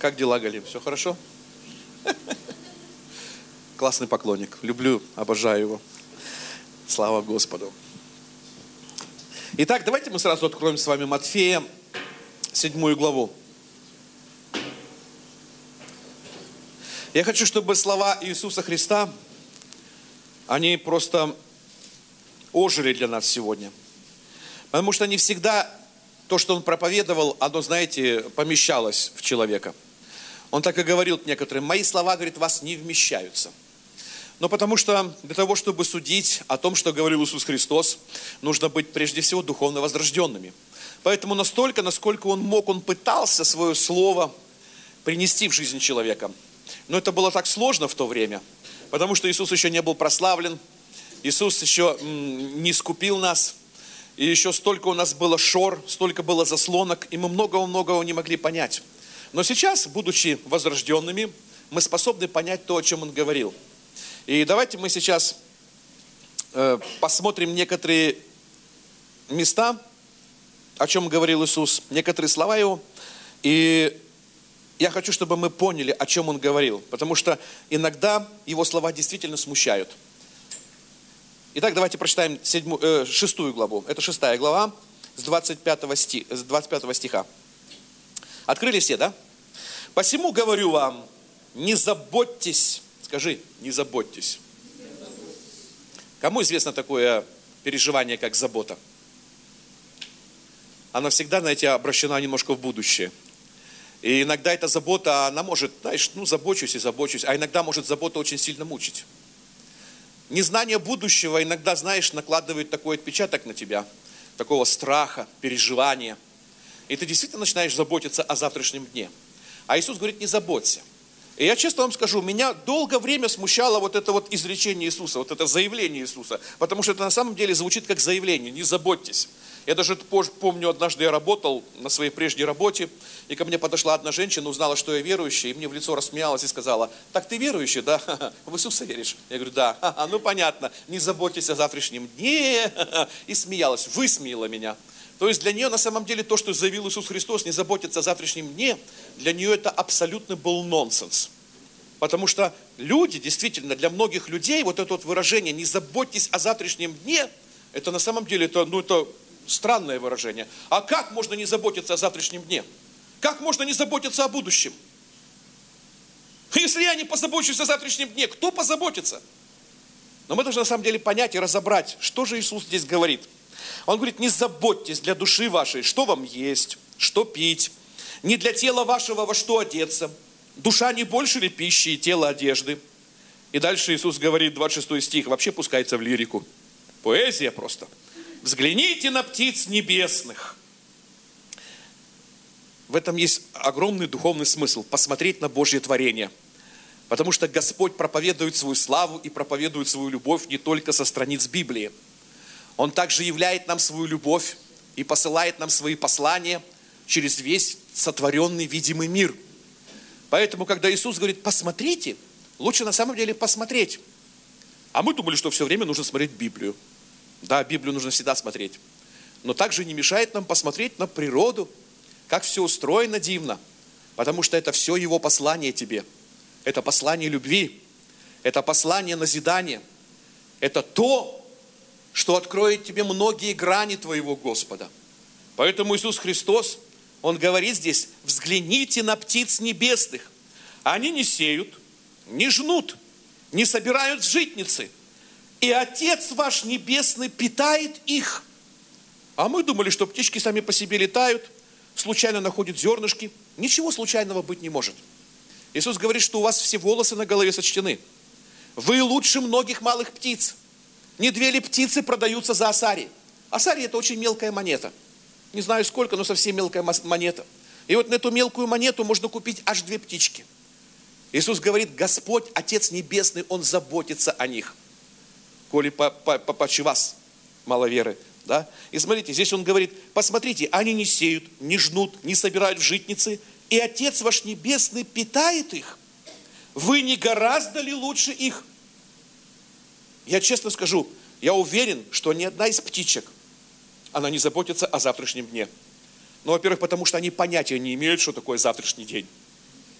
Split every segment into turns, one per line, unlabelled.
Как дела, Галим? Все хорошо? Классный поклонник. Люблю, обожаю его. Слава Господу. Итак, давайте мы сразу откроем с вами Матфея, 7 главу. Я хочу, чтобы слова Иисуса Христа, они просто ожили для нас сегодня. Потому что не всегда то, что Он проповедовал, оно, знаете, помещалось в человека. Он так и говорил некоторым: мои слова, говорит, вас не вмещаются. Но потому что для того, чтобы судить о том, что говорил Иисус Христос, нужно быть прежде всего духовно возрожденными. Поэтому настолько, насколько Он мог, Он пытался свое слово принести в жизнь человека. Но это было так сложно в то время, потому что Иисус еще не был прославлен, Иисус еще не искупил нас, и еще столько у нас было шор, столько было заслонок, и мы многого-многого не могли понять. Но сейчас, будучи возрожденными, мы способны понять то, о чем Он говорил. И давайте мы сейчас посмотрим некоторые места, о чем говорил Иисус, некоторые слова Его. И я хочу, чтобы мы поняли, о чем Он говорил, потому что иногда Его слова действительно смущают. Итак, давайте прочитаем 6 главу. Это 6 глава с 25 стиха. Открыли все, да? «Посему говорю вам, не заботьтесь». Скажи, не заботьтесь. Кому известно такое переживание, как забота? Она всегда, знаете, обращена немножко в будущее. И иногда эта забота, она может, знаешь, забочусь и забочусь, а иногда может забота очень сильно мучить. Незнание будущего иногда, знаешь, накладывает такой отпечаток на тебя, такого страха, переживания. И ты действительно начинаешь заботиться о завтрашнем дне. А Иисус говорит, не заботься. И я честно вам скажу, меня долгое время смущало вот это вот изречение Иисуса, вот это заявление Иисуса, потому что это на самом деле звучит как заявление, не заботьтесь. Я даже помню, однажды я работал на своей прежней работе, и ко мне подошла одна женщина, узнала, что я верующий, и мне в лицо рассмеялась и сказала: так ты верующий, да? В Иисуса веришь? Я говорю, да. Ну понятно, не заботьтесь о завтрашнем дне. И смеялась, высмеяла меня. То есть для нее на самом деле то, что заявил Иисус Христос, не заботиться о завтрашнем дне, для нее это абсолютно был нонсенс. Потому что люди, действительно, для многих людей вот это вот выражение «не заботьтесь о завтрашнем дне», это на самом деле это странное выражение. А как можно не заботиться о завтрашнем дне? Как можно не заботиться о будущем? Если я не позабочусь о завтрашнем дне, кто позаботится? Но мы должны на самом деле понять и разобрать, что же Иисус здесь говорит. Он говорит, не заботьтесь для души вашей, что вам есть, что пить, не для тела вашего, во что одеться. Душа не больше ли пищи и тело одежды? И дальше Иисус говорит, 26 стих, вообще пускается в лирику. Поэзия просто. Взгляните на птиц небесных. В этом есть огромный духовный смысл. Посмотреть на Божье творение. Потому что Господь проповедует свою славу и проповедует свою любовь не только со страниц Библии. Он также являет нам свою любовь и посылает нам свои послания через весь сотворенный видимый мир. Поэтому, когда Иисус говорит, посмотрите, лучше на самом деле посмотреть. А мы думали, что все время нужно смотреть Библию. Да, Библию нужно всегда смотреть. Но также не мешает нам посмотреть на природу, как все устроено дивно. Потому что это все Его послание тебе. Это послание любви. Это послание назидания. Это то, что откроет тебе многие грани твоего Господа. Поэтому Иисус Христос, Он говорит здесь, взгляните на птиц небесных. Они не сеют, не жнут, не собирают в житницы. И Отец ваш Небесный питает их. А мы думали, что птички сами по себе летают, случайно находят зернышки. Ничего случайного быть не может. Иисус говорит, что у вас все волосы на голове сочтены. Вы лучше многих малых птиц. Не 2 ли птицы продаются за асари? Асари – это очень мелкая монета. Не знаю сколько, но совсем мелкая монета. И вот на эту мелкую монету можно купить аж 2 птички. Иисус говорит, Господь, Отец Небесный, Он заботится о них. Коли почи вас, мало веры. Да? И смотрите, здесь Он говорит, посмотрите, они не сеют, не жнут, не собирают в житницы, и Отец ваш Небесный питает их. Вы не гораздо ли лучше их? Я честно скажу, я уверен, что ни одна из птичек, она не заботится о завтрашнем дне. Ну, во-первых, потому что они понятия не имеют, что такое завтрашний день.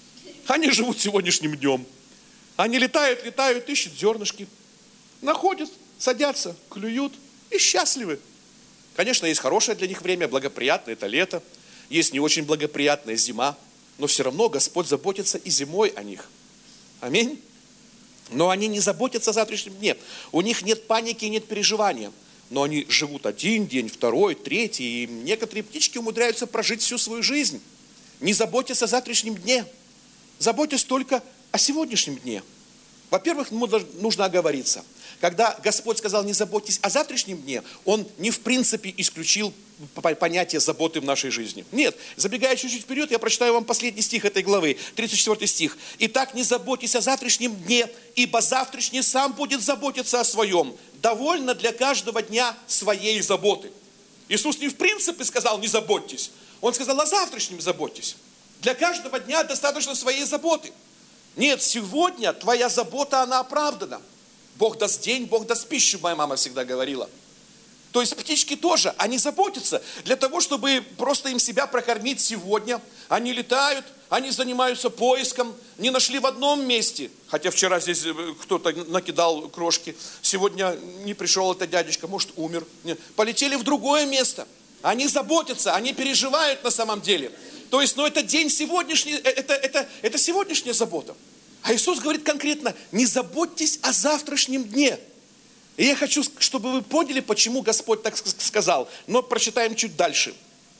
Они живут сегодняшним днем. Они летают, ищут зернышки, находят, садятся, клюют и счастливы. Конечно, есть хорошее для них время, благоприятное, это лето. Есть не очень благоприятная зима. Но все равно Господь заботится и зимой о них. Аминь. Но они не заботятся о завтрашнем дне. У них нет паники и нет переживания. Но они живут один день, второй, третий. И некоторые птички умудряются прожить всю свою жизнь. Не заботясь о завтрашнем дне. Заботясь только о сегодняшнем дне. Во-первых, нужно оговориться. Когда Господь сказал, не заботьтесь о завтрашнем дне, Он не в принципе исключил понятие заботы в нашей жизни. Нет, забегая чуть-чуть вперед, я прочитаю вам последний стих этой главы, 34 стих. «Итак, не заботьтесь о завтрашнем дне, ибо завтрашний сам будет заботиться о своем. Довольно для каждого дня своей заботы». Иисус не в принципе сказал, не заботьтесь. Он сказал, о завтрашнем заботьтесь. Для каждого дня достаточно своей заботы. Нет, сегодня твоя забота, она оправдана. Бог даст день, Бог даст пищу, моя мама всегда говорила. То есть птички тоже, они заботятся для того, чтобы просто им себя прокормить сегодня. Они летают, они занимаются поиском, не нашли в одном месте. Хотя вчера здесь кто-то накидал крошки, сегодня не пришел этот дядечка, может умер. Нет. Полетели в другое место. Они заботятся, они переживают на самом деле. То есть, это день сегодняшний, это сегодняшняя забота. А Иисус говорит конкретно, не заботьтесь о завтрашнем дне. И я хочу, чтобы вы поняли, почему Господь так сказал. Но прочитаем чуть дальше.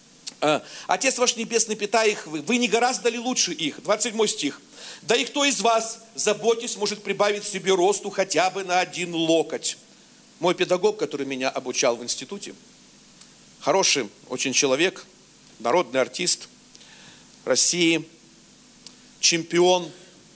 Отец ваш небесный, питая их, вы не гораздо ли лучше их? 27 стих. Да и кто из вас, заботясь, может прибавить себе росту хотя бы на 1 локоть? Мой педагог, который меня обучал в институте, хороший очень человек, народный артист России, чемпион,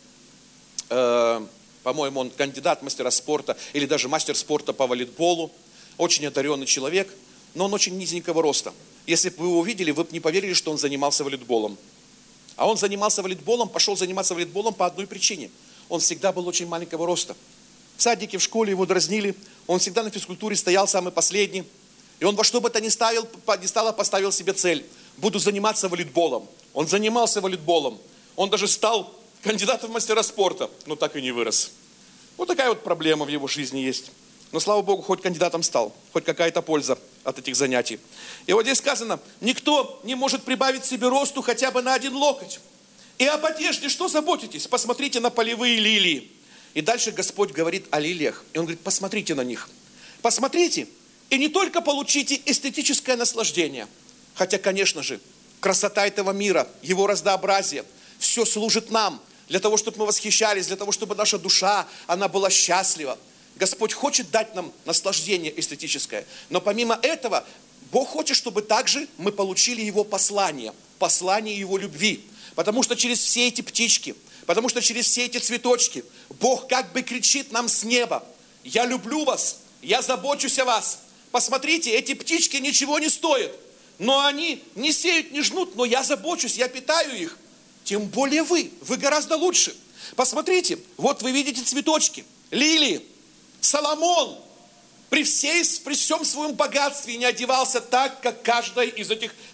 по-моему, он кандидат мастера спорта или даже мастер спорта по волейболу, очень одаренный человек, но он очень низенького роста. Если бы вы его увидели, вы бы не поверили, что он занимался волейболом. А он занимался волейболом, пошел заниматься волейболом по одной причине. Он всегда был очень маленького роста. В садике, в школе его дразнили, он всегда на физкультуре стоял самый последний. И он во что бы то ни стало поставил себе цель. Буду заниматься волейболом. Он занимался волейболом. Он даже стал кандидатом в мастера спорта, но так и не вырос. Вот такая вот проблема в его жизни есть. Но, слава Богу, хоть кандидатом стал, хоть какая-то польза от этих занятий. И вот здесь сказано, никто не может прибавить себе росту хотя бы на 1 локоть. И об одежде что заботитесь? Посмотрите на полевые лилии. И дальше Господь говорит о лилиях. И Он говорит, посмотрите на них. Посмотрите, и не только получите эстетическое наслаждение. Хотя, конечно же, красота этого мира, его разнообразие, все служит нам. Для того, чтобы мы восхищались, для того, чтобы наша душа, она была счастлива. Господь хочет дать нам наслаждение эстетическое. Но помимо этого, Бог хочет, чтобы также мы получили Его послание Его любви. Потому что через все эти птички, потому что через все эти цветочки, Бог как бы кричит нам с неба, я люблю вас, я забочусь о вас. Посмотрите, эти птички ничего не стоят, но они не сеют, не жнут, но я забочусь, я питаю их. Тем более вы гораздо лучше. Посмотрите, вот вы видите цветочки, лилии. Соломон при всем своем богатстве не одевался так, как каждый из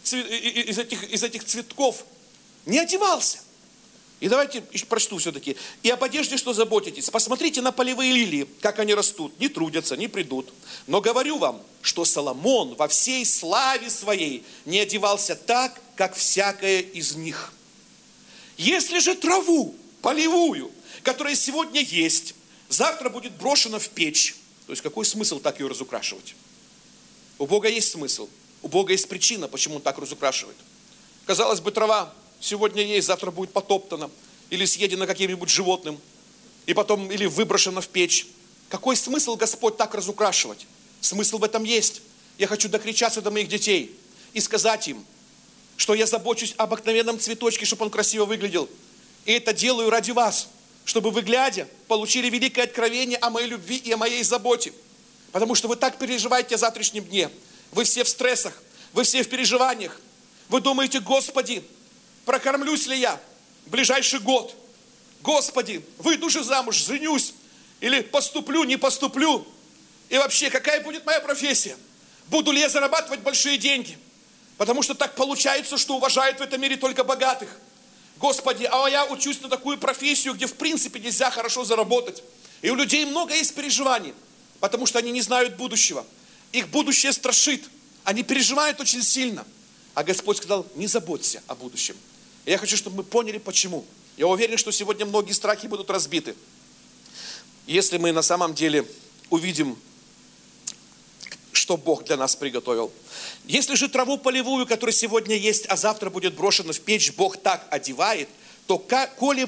этих цветков. Не одевался. И давайте прочту все-таки. И об одежде что заботитесь? Посмотрите на полевые лилии, как они растут. Не трудятся, не придут. Но говорю вам, что Соломон во всей славе своей не одевался так, как всякая из них. Если же траву полевую, которая сегодня есть, завтра будет брошена в печь, то есть какой смысл так ее разукрашивать? У Бога есть смысл, у Бога есть причина, почему Он так разукрашивает. Казалось бы, трава сегодня есть, завтра будет потоптана или съедена каким-нибудь животным, и потом или выброшена в печь. Какой смысл Господь так разукрашивать? Смысл в этом есть. Я хочу докричаться до моих детей и сказать им, что я забочусь об обыкновенном цветочке, чтобы он красиво выглядел. И это делаю ради вас, чтобы вы, глядя, получили великое откровение о моей любви и о моей заботе. Потому что вы так переживаете о завтрашнем дне. Вы все в стрессах, вы все в переживаниях. Вы думаете, Господи, прокормлюсь ли я в ближайший год? Господи, выйду же замуж, женюсь, или поступлю, не поступлю? И вообще, какая будет моя профессия? Буду ли я зарабатывать большие деньги? Потому что так получается, что уважают в этом мире только богатых. Господи, а я учусь на такую профессию, где в принципе нельзя хорошо заработать. И у людей много есть переживаний, потому что они не знают будущего. Их будущее страшит. Они переживают очень сильно. А Господь сказал, не заботься о будущем. И я хочу, чтобы мы поняли, почему. Я уверен, что сегодня многие страхи будут разбиты. Если мы на самом деле увидим, что Бог для нас приготовил. Если же траву полевую, которая сегодня есть, а завтра будет брошена в печь, Бог так одевает, то коли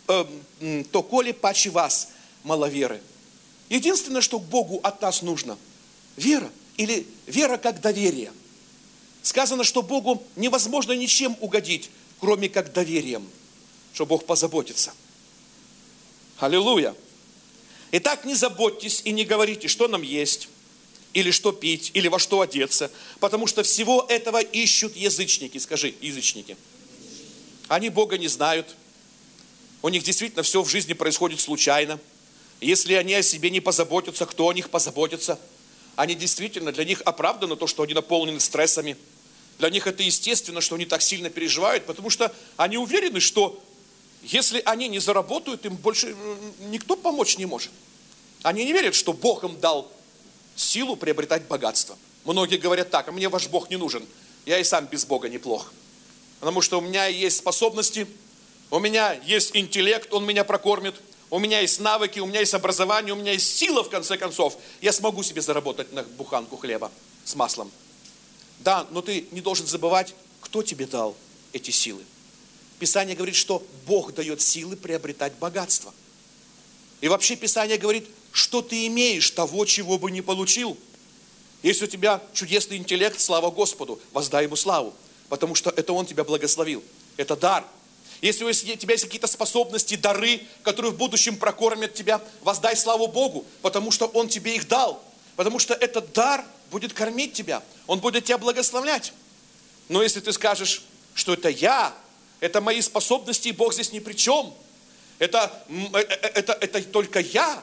паче вас, маловеры. Единственное, что Богу от нас нужно, вера. Или вера как доверие. Сказано, что Богу невозможно ничем угодить, кроме как доверием, что Бог позаботится. Аллилуйя. Итак, не заботьтесь и не говорите, что нам есть, или что пить, или во что одеться, потому что всего этого ищут язычники. Скажи, язычники. Они Бога не знают. У них действительно все в жизни происходит случайно. Если они о себе не позаботятся, кто о них позаботится? Они действительно, для них оправдано то, что они наполнены стрессами. Для них это естественно, что они так сильно переживают, потому что они уверены, что если они не заработают, им больше никто помочь не может. Они не верят, что Бог им дал силу приобретать богатство. Многие говорят так, а мне ваш Бог не нужен, я и сам без Бога неплох. Потому что у меня есть способности, у меня есть интеллект, Он меня прокормит, у меня есть навыки, у меня есть образование, у меня есть сила, в конце концов. Я смогу себе заработать на буханку хлеба с маслом. Да, но ты не должен забывать, кто тебе дал эти силы. Писание говорит, что Бог дает силы приобретать богатство. И вообще Писание говорит, что ты имеешь того, чего бы не получил. Если у тебя чудесный интеллект, слава Господу, воздай Ему славу, потому что это Он тебя благословил. Это дар. Если у тебя есть какие-то способности, дары, которые в будущем прокормят тебя, воздай славу Богу, потому что Он тебе их дал. Потому что этот дар будет кормить тебя, Он будет тебя благословлять. Но если ты скажешь, что это мои способности, и Бог здесь ни при чем, это только я,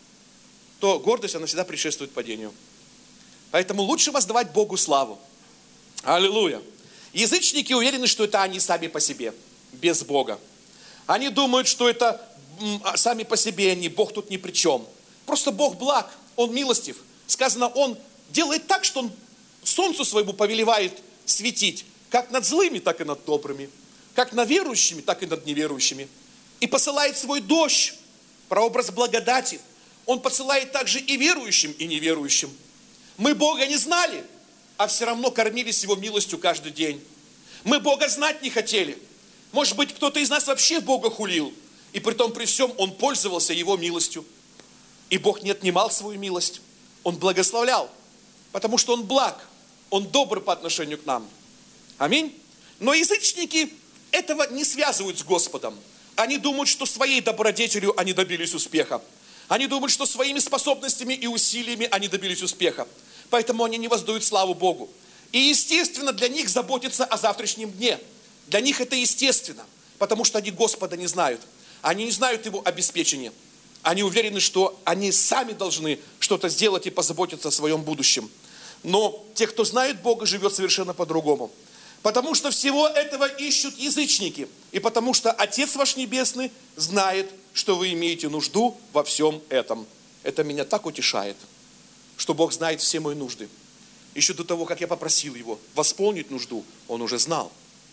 то гордость, она всегда предшествует падению. Поэтому лучше воздавать Богу славу. Аллилуйя. Язычники уверены, что это они сами по себе, без Бога. Они думают, что это сами по себе они, Бог тут ни при чем. Просто Бог благ, Он милостив. Сказано, Он делает так, что Он солнцу своему повелевает светить, как над злыми, так и над добрыми, как над верующими, так и над неверующими. И посылает свой дождь, прообраз благодати. Он посылает также и верующим, и неверующим. Мы Бога не знали, а все равно кормились Его милостью каждый день. Мы Бога знать не хотели. Может быть, кто-то из нас вообще Бога хулил, и при том при всем Он пользовался Его милостью. И Бог не отнимал свою милость. Он благословлял, потому что Он благ, Он добр по отношению к нам. Аминь. Но язычники этого не связывают с Господом. Они думают, что своей добродетелью они добились успеха. Они думают, что своими способностями и усилиями они добились успеха. Поэтому они не воздают славу Богу. И естественно для них заботиться о завтрашнем дне. Для них это естественно, потому что они Господа не знают. Они не знают Его обеспечения. Они уверены, что они сами должны что-то сделать и позаботиться о своем будущем. Но те, кто знает Бога, живет совершенно по-другому. Потому что всего этого ищут язычники. И потому что Отец ваш Небесный знает, что вы имеете нужду во всем этом. Это меня так утешает, что Бог знает все мои нужды. Еще до того, как я попросил Его восполнить нужду, Он уже знал.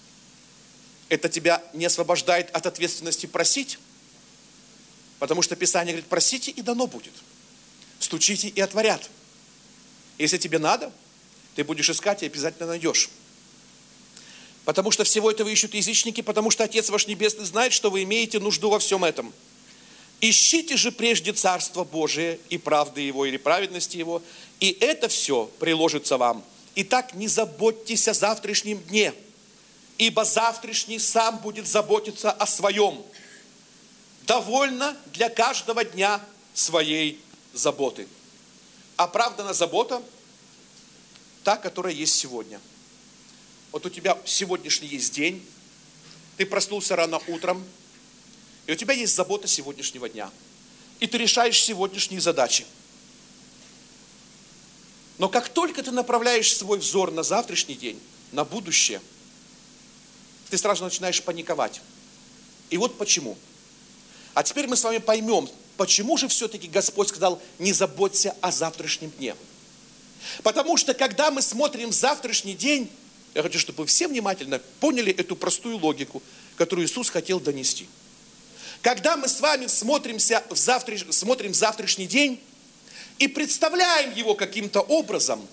Это тебя не освобождает от ответственности просить, потому что Писание говорит, просите и дано будет. Стучите и отворят. Если тебе надо, ты будешь искать и обязательно найдешь. Потому что всего этого ищут язычники, потому что Отец ваш Небесный знает, что вы имеете нужду во всем этом. Ищите же прежде Царство Божие и правды Его или праведности Его, и это все приложится вам. Итак, не заботьтесь о завтрашнем дне, ибо завтрашний сам будет заботиться о своем. Довольно для каждого дня своей заботы. Оправдана забота, та, которая есть сегодня. Вот у тебя сегодняшний есть день, ты проснулся рано утром, и у тебя есть забота сегодняшнего дня. И ты решаешь сегодняшние задачи. Но как только ты направляешь свой взор на завтрашний день, на будущее, ты сразу начинаешь паниковать. И вот почему. А теперь мы с вами поймем, почему же все-таки Господь сказал, не заботься о завтрашнем дне. Потому что, когда мы смотрим в завтрашний день, я хочу, чтобы вы все внимательно поняли эту простую логику, которую Иисус хотел донести. Когда мы с вами смотрим в завтрашний день и представляем его каким-то образом,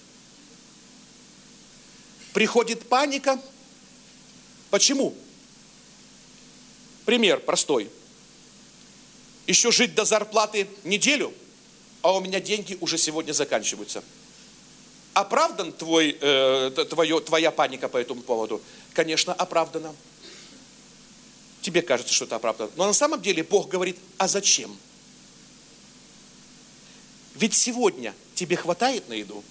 приходит паника. Почему? Пример простой. Еще жить до зарплаты неделю, а у меня деньги уже сегодня заканчиваются. Оправдан твоя паника по этому поводу? Конечно, оправдана. Тебе кажется, что это оправдано. Но на самом деле Бог говорит, а зачем? Ведь сегодня тебе хватает на еду.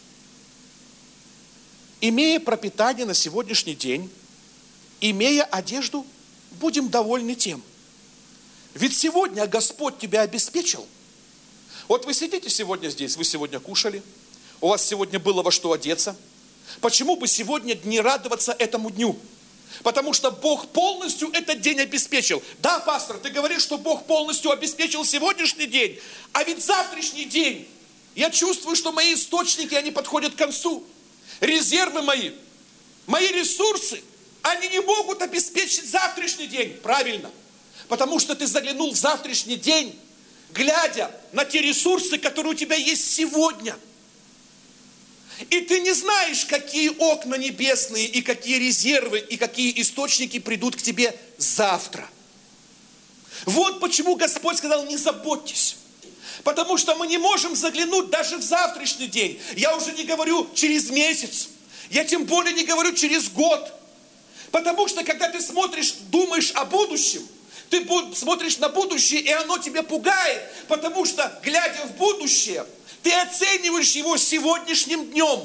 Имея пропитание на сегодняшний день, имея одежду, будем довольны тем. Ведь сегодня Господь тебя обеспечил. Вот вы сидите сегодня здесь, вы сегодня кушали, у вас сегодня было во что одеться. Почему бы сегодня не радоваться этому дню? Потому что Бог полностью этот день обеспечил. Да, пастор, ты говоришь, что Бог полностью обеспечил сегодняшний день, а ведь завтрашний день, я чувствую, что мои источники, они подходят к концу. Резервы мои ресурсы, они не могут обеспечить завтрашний день. Правильно. Потому что ты заглянул в завтрашний день, глядя на те ресурсы, которые у тебя есть сегодня. И ты не знаешь, какие окна небесные, и какие резервы, и какие источники придут к тебе завтра. Вот почему Господь сказал, не заботьтесь. Потому что мы не можем заглянуть даже в завтрашний день. Я уже не говорю через месяц. Я тем более не говорю через год. Потому что когда ты смотришь, думаешь о будущем, ты смотришь на будущее, и оно тебя пугает. Потому что, глядя в будущее, ты оцениваешь его сегодняшним днем.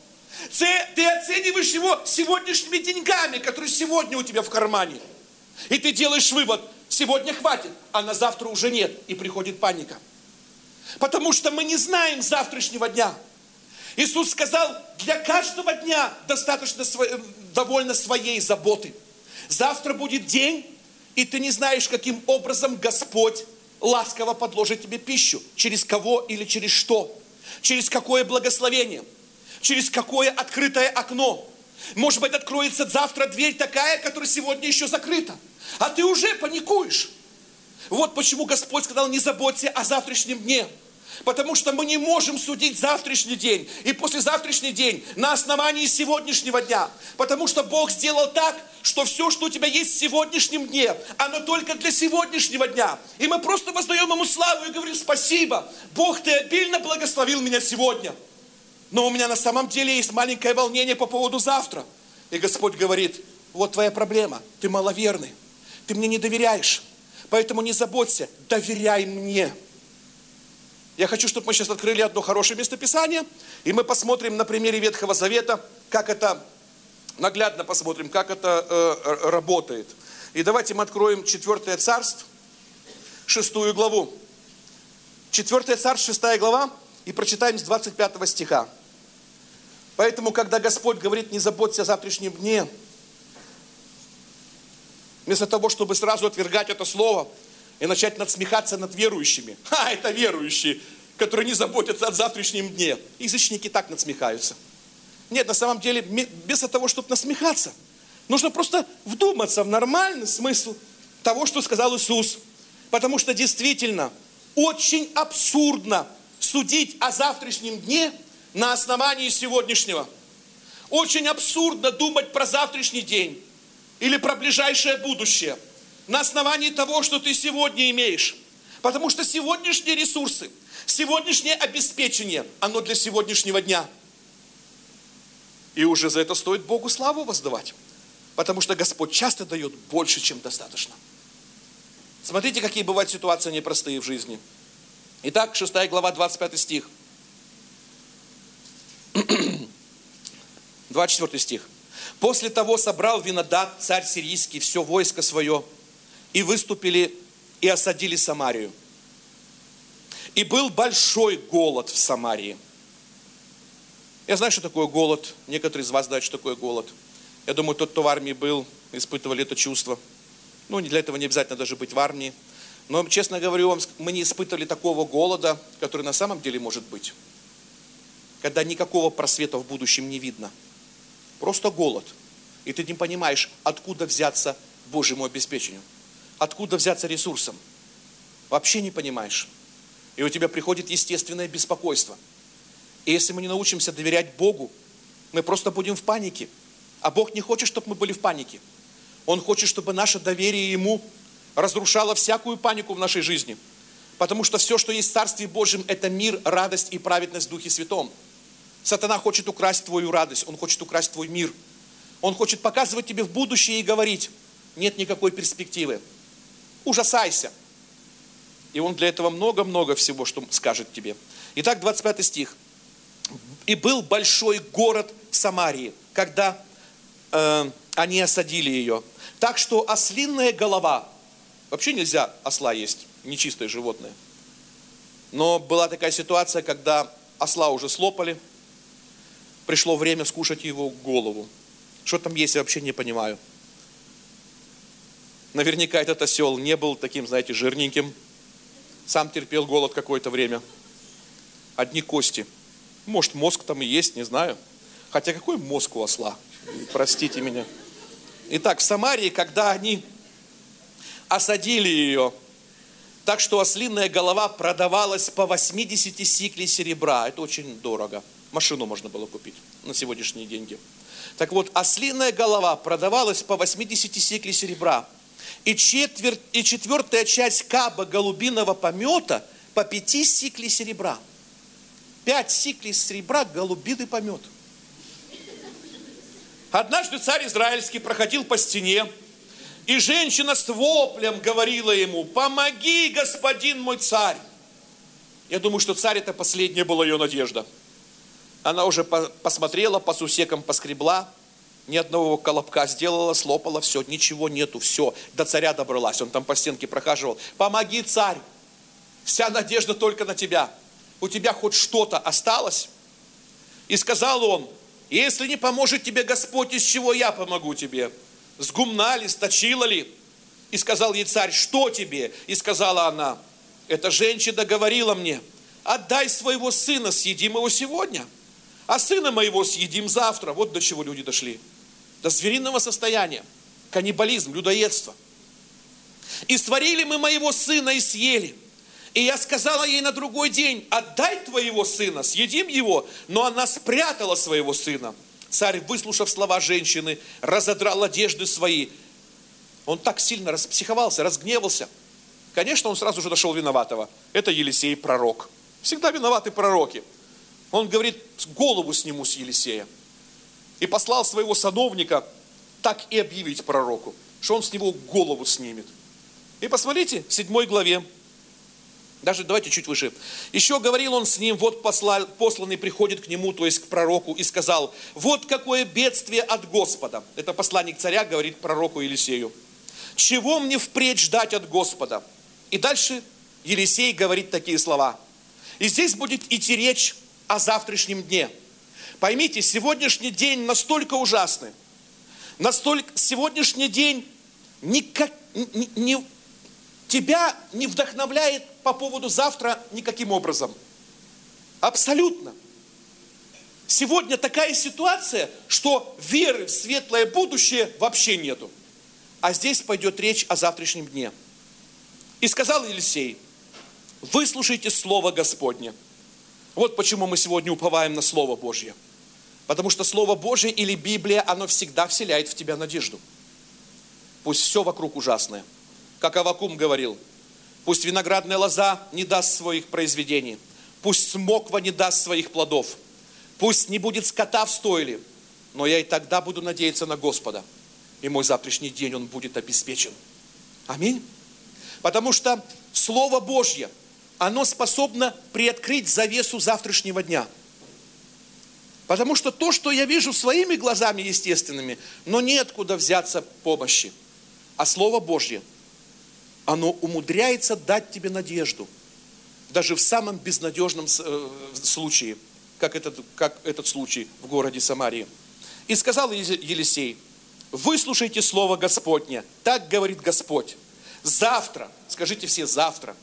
Ты оцениваешь его сегодняшними деньгами, которые сегодня у тебя в кармане. И ты делаешь вывод, сегодня хватит, а на завтра уже нет. И приходит паника. Потому что мы не знаем завтрашнего дня. Иисус сказал, для каждого дня достаточно довольно своей заботы. Завтра будет день, и ты не знаешь, каким образом Господь ласково подложит тебе пищу. Через кого или через что. Через какое благословение. Через какое открытое окно. Может быть, откроется завтра дверь такая, которая сегодня еще закрыта. А ты уже паникуешь. Вот почему Господь сказал, не заботься о завтрашнем дне. Потому что мы не можем судить завтрашний день и послезавтрашний день на основании сегодняшнего дня. Потому что Бог сделал так, что все, что у тебя есть в сегодняшнем дне, оно только для сегодняшнего дня. И мы просто воздаем Ему славу и говорим, спасибо, Бог, Ты обильно благословил меня сегодня. Но у меня на самом деле есть маленькое волнение по поводу завтра. И Господь говорит, вот твоя проблема, ты маловерный, ты мне не доверяешь. Поэтому не заботься, доверяй мне. Я хочу, чтобы мы сейчас открыли одно хорошее местописание, и мы посмотрим на примере Ветхого Завета, как это, наглядно посмотрим, как это работает. И давайте мы откроем 4 Царств, 6 главу. 4 Царств, 6 глава, и прочитаем с 25 стиха. Поэтому, когда Господь говорит, не заботься о завтрашнем дне, вместо того, чтобы сразу отвергать это слово, и начать надсмехаться над верующими. Это верующие, которые не заботятся о завтрашнем дне. Язычники так надсмехаются. Нет, на самом деле, вместо того, чтобы насмехаться, нужно просто вдуматься в нормальный смысл того, что сказал Иисус. Потому что действительно, очень абсурдно судить о завтрашнем дне на основании сегодняшнего. Очень абсурдно думать про завтрашний день или про ближайшее будущее на основании того, что ты сегодня имеешь. Потому что сегодняшние ресурсы, сегодняшнее обеспечение, оно для сегодняшнего дня. И уже за это стоит Богу славу воздавать. Потому что Господь часто дает больше, чем достаточно. Смотрите, какие бывают ситуации непростые в жизни. Итак, 6 глава, 25 стих. 24 стих. «После того собрал Винадад, царь сирийский, все войско свое, и выступили, и осадили Самарию. И был большой голод в Самарии». Я знаю, что такое голод. Некоторые из вас знают, что такое голод. Я думаю, тот, кто в армии был, испытывали это чувство. Ну, для этого не обязательно даже быть в армии. Но, честно говорю вам, мы не испытывали такого голода, который на самом деле может быть. Когда никакого просвета в будущем не видно. Просто голод. И ты не понимаешь, откуда взяться Божьему обеспечению. Откуда взяться ресурсом. Вообще не понимаешь. И у тебя приходит естественное беспокойство. И если мы не научимся доверять Богу, мы просто будем в панике. А Бог не хочет, чтобы мы были в панике. Он хочет, чтобы наше доверие Ему разрушало всякую панику в нашей жизни. Потому что все, что есть в Царстве Божьем, это мир, радость и праведность в Духе Святом. Сатана хочет украсть твою радость, он хочет украсть твой мир. Он хочет показывать тебе в будущее и говорить, нет никакой перспективы. Ужасайся. И он для этого много-много всего, что скажет тебе. Итак, 25 стих. «И был большой город в Самарии, когда они осадили ее. Так что ослиная голова...» Вообще нельзя осла есть, нечистое животное. Но была такая ситуация, когда осла уже слопали, пришло время скушать его голову. Что там есть, я вообще не понимаю. Наверняка этот осел не был таким, знаете, жирненьким. Сам терпел голод какое-то время. Одни кости. Может, мозг там и есть, не знаю. Хотя какой мозг у осла? Простите меня. Итак, в Самарии, когда они осадили ее, так что ослиная голова продавалась по 80 сиклей серебра. Это очень дорого. Машину можно было купить на сегодняшние деньги. Так вот, ослиная голова продавалась по 80 сиклей серебра. И четвертая часть каба голубиного помета по 5 сиклей серебра. 5 сиклей серебра голубиный помет. Однажды царь израильский проходил по стене, и женщина с воплем говорила ему: «Помоги, господин мой царь!» Я думаю, что царь — это последняя была ее надежда. Она уже посмотрела, по сусекам поскребла, ни одного колобка сделала, слопала, все, ничего нету, все, до царя добралась. Он там по стенке прохаживал. «Помоги, царь! Вся надежда только на тебя. У тебя хоть что-то осталось?» И сказал он: «Если не поможет тебе Господь, из чего я помогу тебе? С гумна ли, с точила ли?» И сказал ей царь: «Что тебе?» И сказала она: «Эта женщина говорила мне: отдай своего сына, съедим его сегодня, а сына моего съедим завтра». Вот до чего люди дошли. До звериного состояния. Каннибализм, людоедство. «И сварили мы моего сына и съели. И я сказала ей на другой день: отдай твоего сына, съедим его. Но она спрятала своего сына». Царь, выслушав слова женщины, разодрал одежды свои. Он так сильно распсиховался, разгневался. Конечно, он сразу же нашел виноватого. Это Елисей, пророк. Всегда виноваты пророки. Он говорит: голову сниму с Елисея. И послал своего сановника так и объявить пророку, что он с него голову снимет. И посмотрите, в 7 главе, даже давайте чуть выше. «Еще говорил он с ним: вот посланный приходит к нему», то есть к пророку, и сказал: вот какое бедствие от Господа. Это посланник царя говорит пророку Елисею. «Чего мне впредь ждать от Господа?» И дальше Елисей говорит такие слова. И здесь будет идти речь о завтрашнем дне. Поймите, сегодняшний день настолько ужасный, сегодняшний день тебя не вдохновляет по поводу завтра никаким образом. Абсолютно. Сегодня такая ситуация, что веры в светлое будущее вообще нету. А здесь пойдет речь о завтрашнем дне. И сказал Елисей: выслушайте Слово Господне. Вот почему мы сегодня уповаем на Слово Божье. Потому что Слово Божье или Библия, оно всегда вселяет в тебя надежду. Пусть все вокруг ужасное. Как Аввакум говорил: пусть виноградная лоза не даст своих произведений, пусть смоква не даст своих плодов, пусть не будет скота в стойле, но я и тогда буду надеяться на Господа, и мой завтрашний день, он будет обеспечен. Аминь. Потому что Слово Божье, оно способно приоткрыть завесу завтрашнего дня. Потому что то, что я вижу своими глазами естественными, но неоткуда взяться помощи. А Слово Божье, оно умудряется дать тебе надежду. Даже в самом безнадежном случае, как этот случай в городе Самарии. И сказал Елисей: выслушайте слово Господне. Так говорит Господь. Завтра, скажите все, завтра.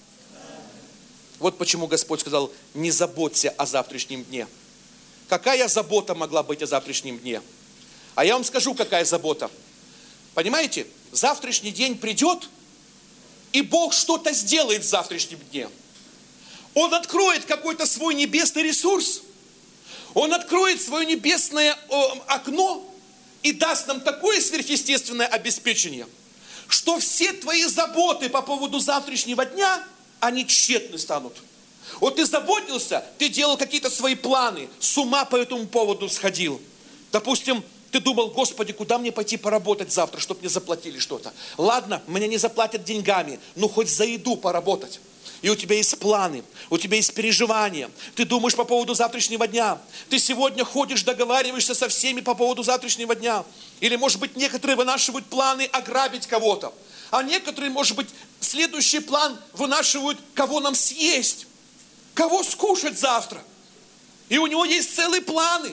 Вот почему Господь сказал, не заботься о завтрашнем дне. Какая забота могла быть о завтрашнем дне? А я вам скажу, какая забота. Понимаете, завтрашний день придет, и Бог что-то сделает в завтрашнем дне. Он откроет какой-то свой небесный ресурс, Он откроет свое небесное окно и даст нам такое сверхъестественное обеспечение, что все твои заботы по поводу завтрашнего дня, они тщетны станут. Вот ты заботился, ты делал какие-то свои планы, с ума по этому поводу сходил. Допустим, ты думал, Господи, куда мне пойти поработать завтра, чтобы мне заплатили что-то. Ладно, мне не заплатят деньгами, но хоть за еду поработать. И у тебя есть планы, у тебя есть переживания. Ты думаешь по поводу завтрашнего дня. Ты сегодня ходишь, договариваешься со всеми по поводу завтрашнего дня. Или, может быть, некоторые вынашивают планы ограбить кого-то. А некоторые, может быть, следующий план вынашивают, кого нам съесть. Кого скушать завтра. И у него есть целые планы.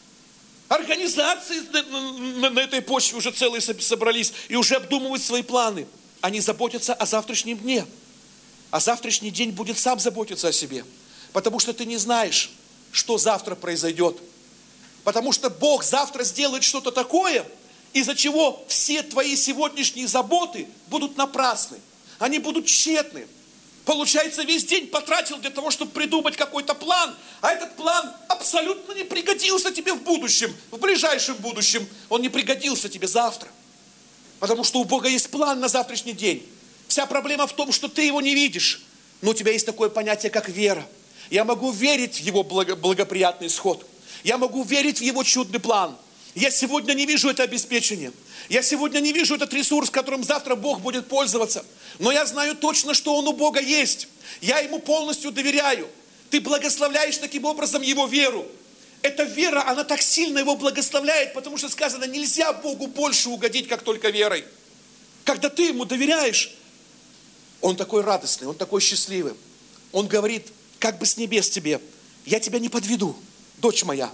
Организации на этой почве уже целые собрались и уже обдумывают свои планы. Они заботятся о завтрашнем дне. А завтрашний день будет сам заботиться о себе. Потому что ты не знаешь, что завтра произойдет. Потому что Бог завтра сделает что-то такое, из-за чего все твои сегодняшние заботы будут напрасны. Они будут тщетны. Получается, весь день потратил для того, чтобы придумать какой-то план, а этот план абсолютно не пригодился тебе в будущем, в ближайшем будущем. Он не пригодился тебе завтра. Потому что у Бога есть план на завтрашний день. Вся проблема в том, что ты его не видишь. Но у тебя есть такое понятие, как вера. Я могу верить в его благоприятный исход. Я могу верить в его чудный план. Я сегодня не вижу это обеспечение. Я сегодня не вижу этот ресурс, которым завтра Бог будет пользоваться. Но я знаю точно, что он у Бога есть. Я ему полностью доверяю. Ты благословляешь таким образом его веру. Эта вера, она так сильно его благословляет, потому что сказано, нельзя Богу больше угодить, как только верой. Когда ты ему доверяешь, он такой радостный, он такой счастливый. Он говорит, как бы с небес тебе, я тебя не подведу, дочь моя.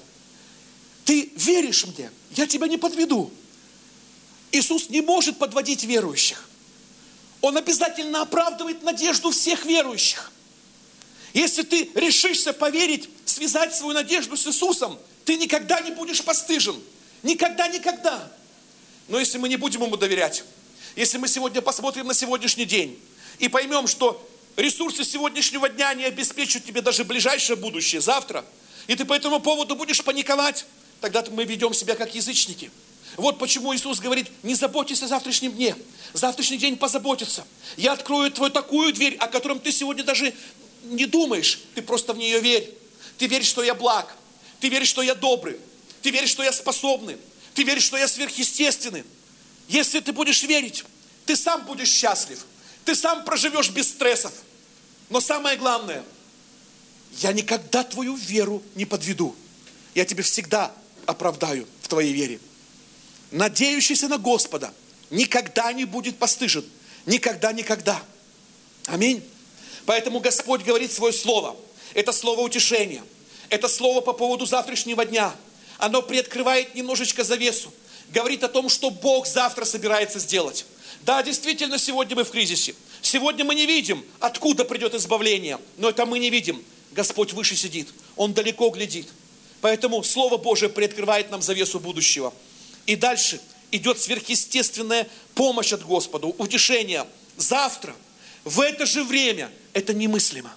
Ты веришь мне, я тебя не подведу. Иисус не может подводить верующих. Он обязательно оправдывает надежду всех верующих. Если ты решишься поверить, связать свою надежду с Иисусом, ты никогда не будешь постыжен. Никогда, никогда. Но если мы не будем ему доверять, если мы сегодня посмотрим на сегодняшний день и поймем, что ресурсы сегодняшнего дня не обеспечат тебе даже ближайшее будущее, завтра, и ты по этому поводу будешь паниковать, тогда мы ведем себя как язычники. Вот почему Иисус говорит, не заботьтесь о завтрашнем дне. Завтрашний день позаботится. Я открою твою такую дверь, о которой ты сегодня даже не думаешь. Ты просто в нее верь. Ты веришь, что я благ. Ты веришь, что я добрый. Ты веришь, что я способный. Ты веришь, что я сверхъестественный. Если ты будешь верить, ты сам будешь счастлив. Ты сам проживешь без стрессов. Но самое главное, я никогда твою веру не подведу. Я тебе всегда оправдаю в твоей вере. Надеющийся на Господа никогда не будет постыжен. Никогда, никогда. Аминь. Поэтому Господь говорит свое слово. Это слово утешения. Это слово по поводу завтрашнего дня. Оно приоткрывает немножечко завесу. Говорит о том, что Бог завтра собирается сделать. Да, действительно, сегодня мы в кризисе. Сегодня мы не видим, откуда придет избавление. Но это мы не видим. Господь выше сидит. Он далеко глядит. Поэтому Слово Божие приоткрывает нам завесу будущего. И дальше идет сверхъестественная помощь от Господа, утешение. Завтра, в это же время, это немыслимо.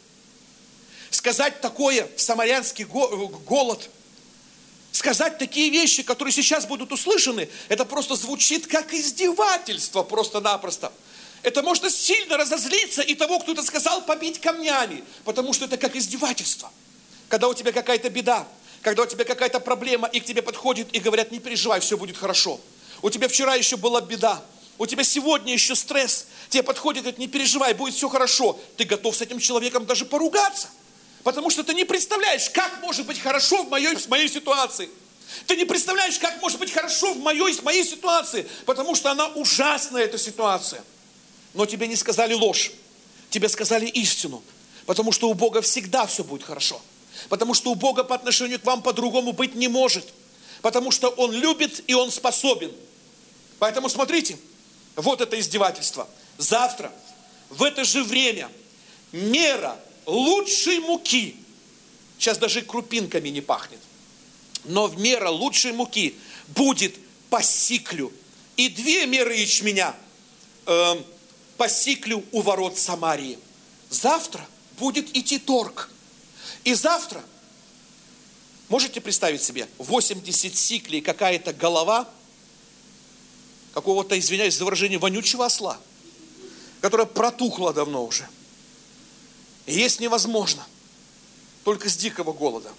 Сказать такое в самарянский голод, сказать такие вещи, которые сейчас будут услышаны, это просто звучит как издевательство просто-напросто. Это можно сильно разозлиться и того, кто это сказал, побить камнями, потому что это как издевательство. Когда у тебя какая-то беда, когда у тебя какая-то проблема, и к тебе подходят и говорят, не переживай, все будет хорошо. У тебя вчера еще была беда, у тебя сегодня еще стресс. Тебе подходят и говорят, не переживай, будет все хорошо. Ты готов с этим человеком даже поругаться. Потому что ты не представляешь, как может быть хорошо в моей ситуации. Ты не представляешь, как может быть хорошо в моей ситуации, потому что она ужасная, эта ситуация. Но тебе не сказали ложь, тебе сказали истину, потому что у Бога всегда все будет хорошо. Потому что у Бога по отношению к вам по-другому быть не может. Потому что Он любит и Он способен. Поэтому смотрите, вот это издевательство. Завтра, в это же время, мера лучшей муки, сейчас даже крупинками не пахнет, но мера лучшей муки будет по сиклю, и 2 меры ячменя по сиклю у ворот Самарии. Завтра будет идти торг. И завтра, можете представить себе, 80 сиклей какая-то голова какого-то, извиняюсь за выражение, вонючего осла, которая протухла давно уже. И есть невозможно, только с дикого голода.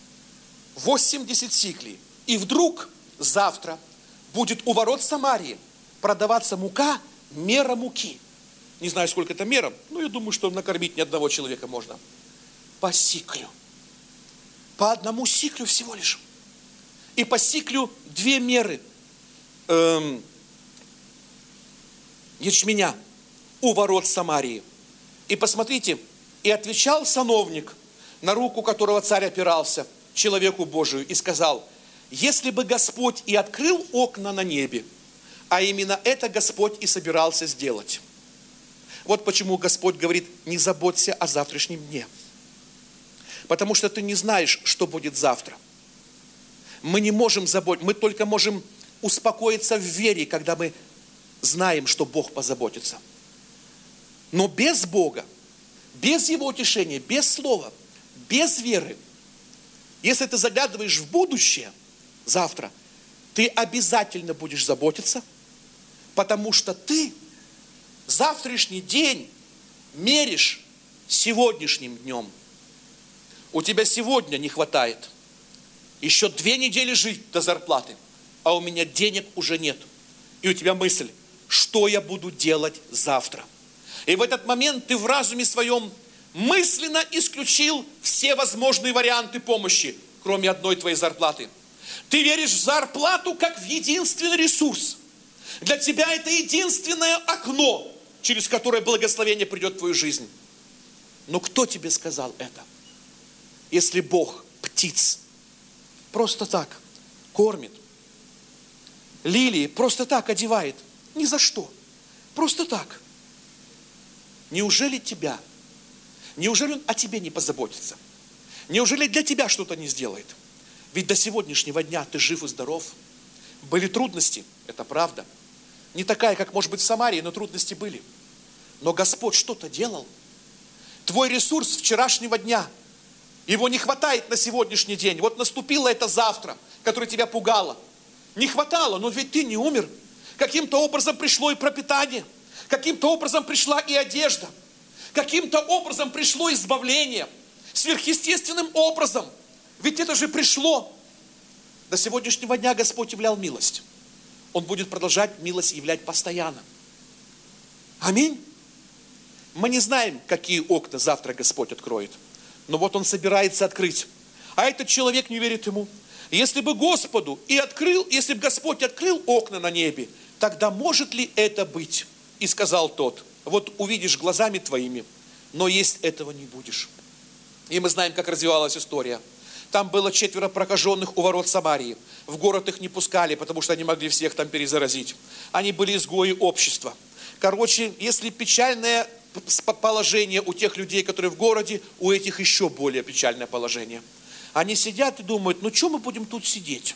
80 сиклей. И вдруг завтра будет у ворот Самарии продаваться мука, мера муки. Не знаю, сколько это мера, но я думаю, что накормить ни одного человека можно. По сиклю. По 1 сиклю всего лишь. И по сиклю 2 меры ячменя у ворот Самарии. И посмотрите, и отвечал сановник, на руку которого царь опирался, человеку Божию, и сказал: если бы Господь и открыл окна на небе, а именно это Господь и собирался сделать. Вот почему Господь говорит: не заботься о завтрашнем дне. Потому что ты не знаешь, что будет завтра. Мы не можем заботиться, мы только можем успокоиться в вере, когда мы знаем, что Бог позаботится. Но без Бога, без Его утешения, без слова, без веры, если ты заглядываешь в будущее, завтра, ты обязательно будешь заботиться, потому что ты завтрашний день меришь сегодняшним днем. У тебя сегодня не хватает. Еще 2 недели жить до зарплаты, а у меня денег уже нет. И у тебя мысль: что я буду делать завтра? И в этот момент ты в разуме своем мысленно исключил все возможные варианты помощи, кроме одной твоей зарплаты. Ты веришь в зарплату как в единственный ресурс. Для тебя это единственное окно, через которое благословение придет в твою жизнь. Но кто тебе сказал это? Если Бог птиц просто так кормит, лилии просто так одевает, ни за что, просто так, неужели неужели Он о тебе не позаботится? Неужели для тебя что-то не сделает? Ведь до сегодняшнего дня ты жив и здоров. Были трудности, это правда. Не такая, как может быть в Самарии, но трудности были. Но Господь что-то делал. Твой ресурс вчерашнего дня, его не хватает на сегодняшний день. Вот наступило это завтра, которое тебя пугало. Не хватало, но ведь ты не умер. Каким-то образом пришло и пропитание. Каким-то образом пришла и одежда. Каким-то образом пришло избавление. Сверхъестественным образом. Ведь это же пришло. До сегодняшнего дня Господь являл милость. Он будет продолжать милость являть постоянно. Аминь. Мы не знаем, какие окна завтра Господь откроет. Но вот Он собирается открыть. А этот человек не верит Ему. Если бы если бы Господь открыл окна на небе, тогда может ли это быть? И сказал тот: вот увидишь глазами твоими, но есть этого не будешь. И мы знаем, как развивалась история. Там было 4 прокаженных у ворот Самарии. В город их не пускали, потому что они могли всех там перезаразить. Они были изгои общества. Короче, если печальное положение у тех людей, которые в городе, у этих еще более печальное положение. Они сидят и думают: ну что мы будем тут сидеть?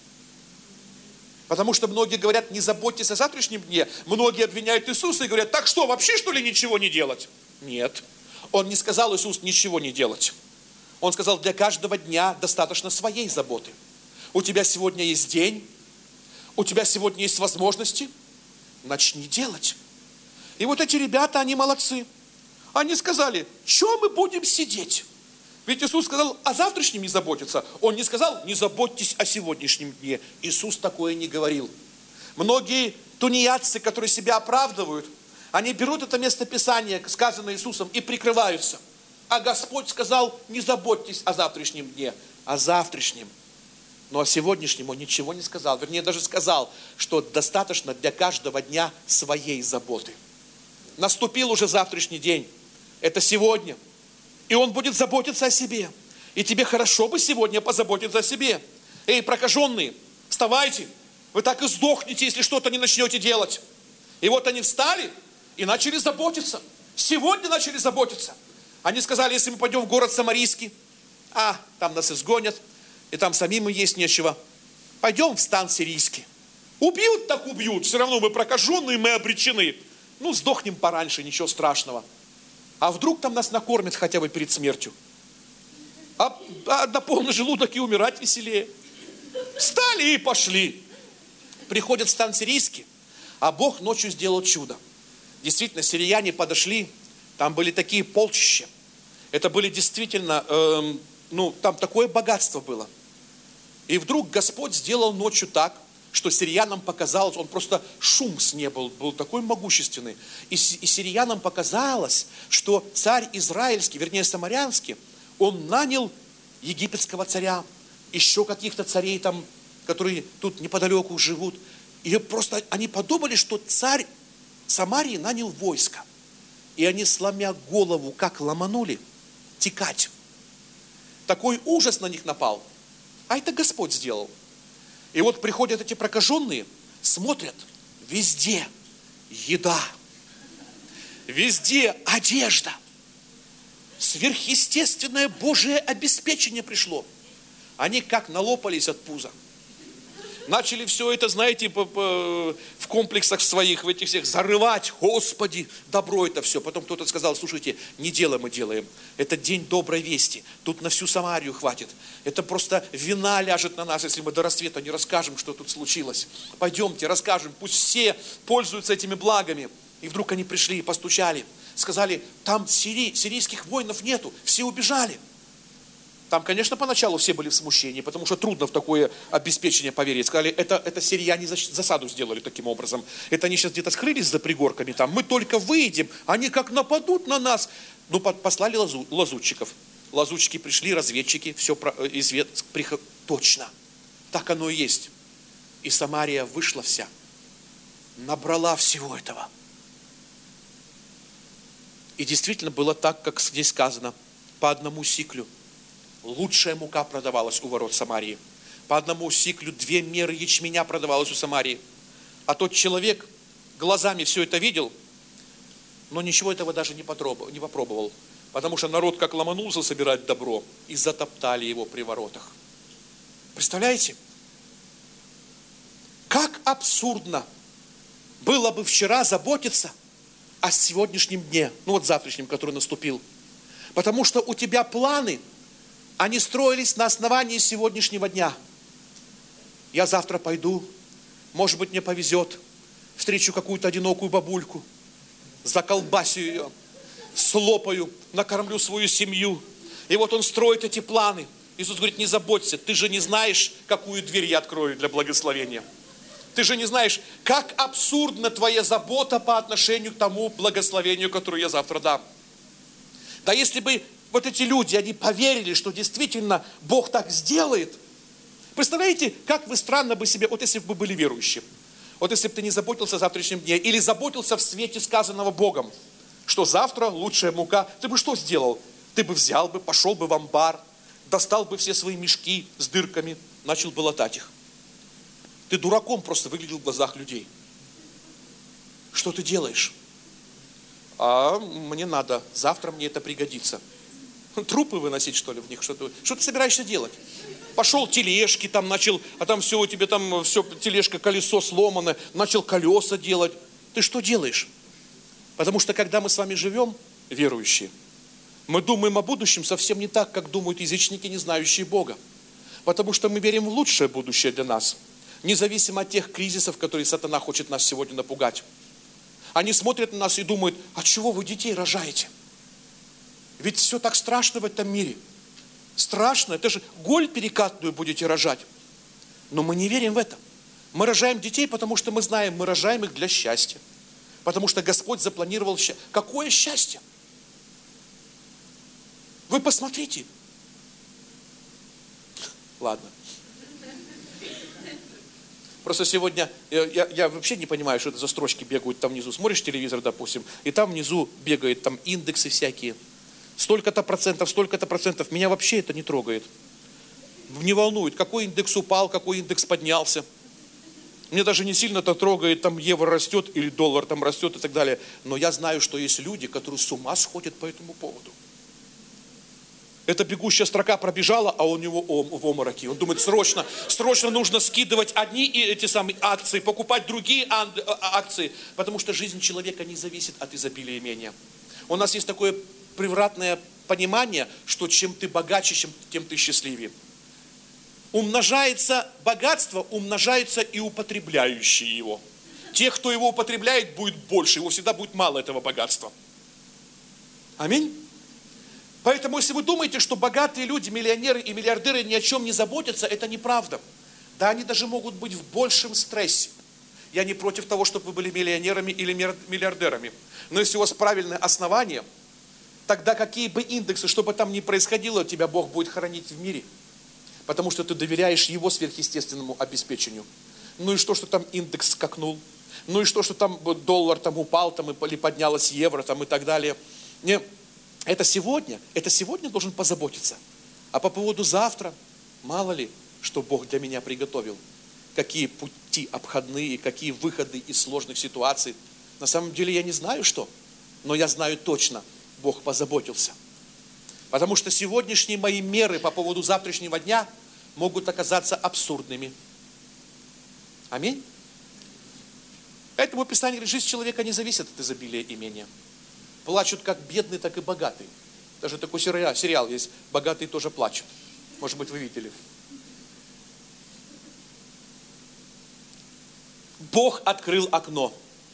Потому что многие говорят: не заботьтесь о завтрашнем дне. Многие обвиняют Иисуса и говорят: так что, вообще что ли ничего не делать? Нет. Он не сказал, Иисус, ничего не делать. Он сказал: для каждого дня достаточно своей заботы. У тебя сегодня есть день, у тебя сегодня есть возможности, начни делать. И вот эти ребята, они молодцы. Они сказали: что мы будем сидеть? Ведь Иисус сказал о завтрашнем не заботиться. Он не сказал: не заботьтесь о сегодняшнем дне. Иисус такое не говорил. Многие тунеядцы, которые себя оправдывают, они берут это местописание, сказанное Иисусом, и прикрываются. А Господь сказал: не заботьтесь о завтрашнем дне. О завтрашнем. Но о сегодняшнем Он ничего не сказал. Вернее, даже сказал, что достаточно для каждого дня своей заботы. Наступил уже завтрашний день. Это сегодня. И Он будет заботиться о себе. И тебе хорошо бы сегодня позаботиться о себе. Эй, прокаженные, вставайте. Вы так и сдохнете, если что-то не начнете делать. И вот они встали и начали заботиться. Сегодня начали заботиться. Они сказали, если мы пойдем в город Самарийский, там нас изгонят, и там самим есть нечего. Пойдем в стан сирийский. Убьют, так убьют. Все равно мы прокаженные, мы обречены. Сдохнем пораньше, ничего страшного. А вдруг там нас накормят хотя бы перед смертью? А на полный желудок и умирать веселее. Встали и пошли. Приходят в стан сирийский, а Бог ночью сделал чудо. Действительно, сирияне подошли, там были такие полчища. Это были действительно, там такое богатство было. И вдруг Господь сделал ночью так, что сириянам показалось, он просто шум с неба был такой могущественный. И сириянам показалось, что царь израильский, вернее самарянский, он нанял египетского царя, еще каких-то царей там, которые тут неподалеку живут. И просто они подумали, что царь Самарии нанял войско. И они, сломя голову, как ломанули, текать. Такой ужас на них напал. А это Господь сделал. И вот приходят эти прокаженные, смотрят, везде еда, везде одежда. Сверхъестественное Божие обеспечение пришло. Они как налопались от пуза. Начали все это, знаете, в комплексах своих, в этих всех зарывать. Господи, добро это все. Потом кто-то сказал, слушайте, не дело мы делаем. Это день доброй вести. Тут на всю Самарию хватит. Это просто вина ляжет на нас, если мы до рассвета не расскажем, что тут случилось. Пойдемте, расскажем. Пусть все пользуются этими благами. И вдруг они пришли и постучали. Сказали, там сирийских воинов нету. Все убежали. Там, конечно, поначалу все были в смущении, потому что трудно в такое обеспечение поверить. Сказали, это сирияне засаду сделали таким образом. Это они сейчас где-то скрылись за пригорками там. Мы только выйдем, они как нападут на нас. Послали лазутчиков. Лазутчики пришли, разведчики, все точно. Так оно и есть. И Самария вышла вся. Набрала всего этого. И действительно было так, как здесь сказано, по одному сиклю. Лучшая мука продавалась у ворот Самарии. По одному сиклю 2 меры ячменя продавалось у Самарии. А тот человек глазами все это видел, но ничего этого даже не попробовал. Потому что народ как ломанулся собирать добро, и затоптали его при воротах. Представляете? Как абсурдно было бы вчера заботиться о сегодняшнем дне, завтрашнем, который наступил. Потому что у тебя планы, они строились на основании сегодняшнего дня. Я завтра пойду, может быть, мне повезет, встречу какую-то одинокую бабульку, заколбасю ее, слопаю, накормлю свою семью. И вот он строит эти планы. Иисус говорит, не заботься, ты же не знаешь, какую дверь я открою для благословения. Ты же не знаешь, как абсурдна твоя забота по отношению к тому благословению, которое я завтра дам. Да если бы вот эти люди, они поверили, что действительно Бог так сделает. Представляете, как вы странно бы себе, вот если бы вы были верующие, вот если бы ты не заботился о завтрашнем дне, или заботился в свете сказанного Богом, что завтра лучшая мука, ты бы что сделал? Ты бы взял бы, пошел бы в амбар, достал бы все свои мешки с дырками, начал бы латать их. Ты дураком просто выглядел в глазах людей. Что ты делаешь? А мне надо, завтра мне это пригодится. Трупы выносить, что ли, в них? Что ты собираешься делать? Пошел тележки там начал, а там все у тебя там, все, тележка, колесо сломано, начал колеса делать. Ты что делаешь? Потому что когда мы с вами живем, верующие, мы думаем о будущем совсем не так, как думают язычники, не знающие Бога. Потому что мы верим в лучшее будущее для нас, независимо от тех кризисов, которые сатана хочет нас сегодня напугать. Они смотрят на нас и думают, а чего вы детей рожаете? Ведь все так страшно в этом мире. Страшно, это же голь перекатную будете рожать. Но мы не верим в это. Мы рожаем детей, потому что мы знаем, мы рожаем их для счастья. Потому что Господь запланировал счастье. Какое счастье? Вы посмотрите. Ладно. Просто сегодня, я вообще не понимаю, что это за строчки бегают там внизу. Смотришь телевизор, допустим, и там внизу бегают там индексы всякие. Столько-то процентов, столько-то процентов. Меня вообще это не трогает. Не волнует, какой индекс упал, какой индекс поднялся. Мне даже не сильно это трогает, там евро растет или доллар там растет и так далее. Но я знаю, что есть люди, которые с ума сходят по этому поводу. Эта бегущая строка пробежала, а у него в обмороке. Он думает, срочно нужно скидывать одни эти самые акции, покупать другие акции, потому что жизнь человека не зависит от изобилия имения. У нас есть такое превратное понимание, что чем ты богаче, тем ты счастливее. Умножается богатство, умножается и употребляющие его. Тех, кто его употребляет, будет больше, его всегда будет мало этого богатства. Аминь. Поэтому, если вы думаете, что богатые люди, миллионеры и миллиардеры ни о чем не заботятся, это неправда. Да, они даже могут быть в большем стрессе. Я не против того, чтобы вы были миллионерами или миллиардерами. Но если у вас правильное основание, тогда какие бы индексы, что бы там ни происходило, тебя Бог будет хранить в мире. Потому что ты доверяешь Его сверхъестественному обеспечению. Ну и что там индекс скакнул? Ну и что там доллар там упал, там, или поднялось евро там, и так далее. Не, это сегодня должен позаботиться. А по поводу завтра, мало ли, что Бог для меня приготовил. Какие пути обходные, какие выходы из сложных ситуаций. На самом деле я не знаю что, но я знаю точно, Бог позаботился. Потому что сегодняшние мои меры по поводу завтрашнего дня могут оказаться абсурдными. Аминь. Поэтому Писание говорит, жизнь человека не зависит от изобилия имения. Плачут как бедные, так и богатые. Даже такой сериал есть, богатые тоже плачут. Может быть, вы видели. Бог открыл окно.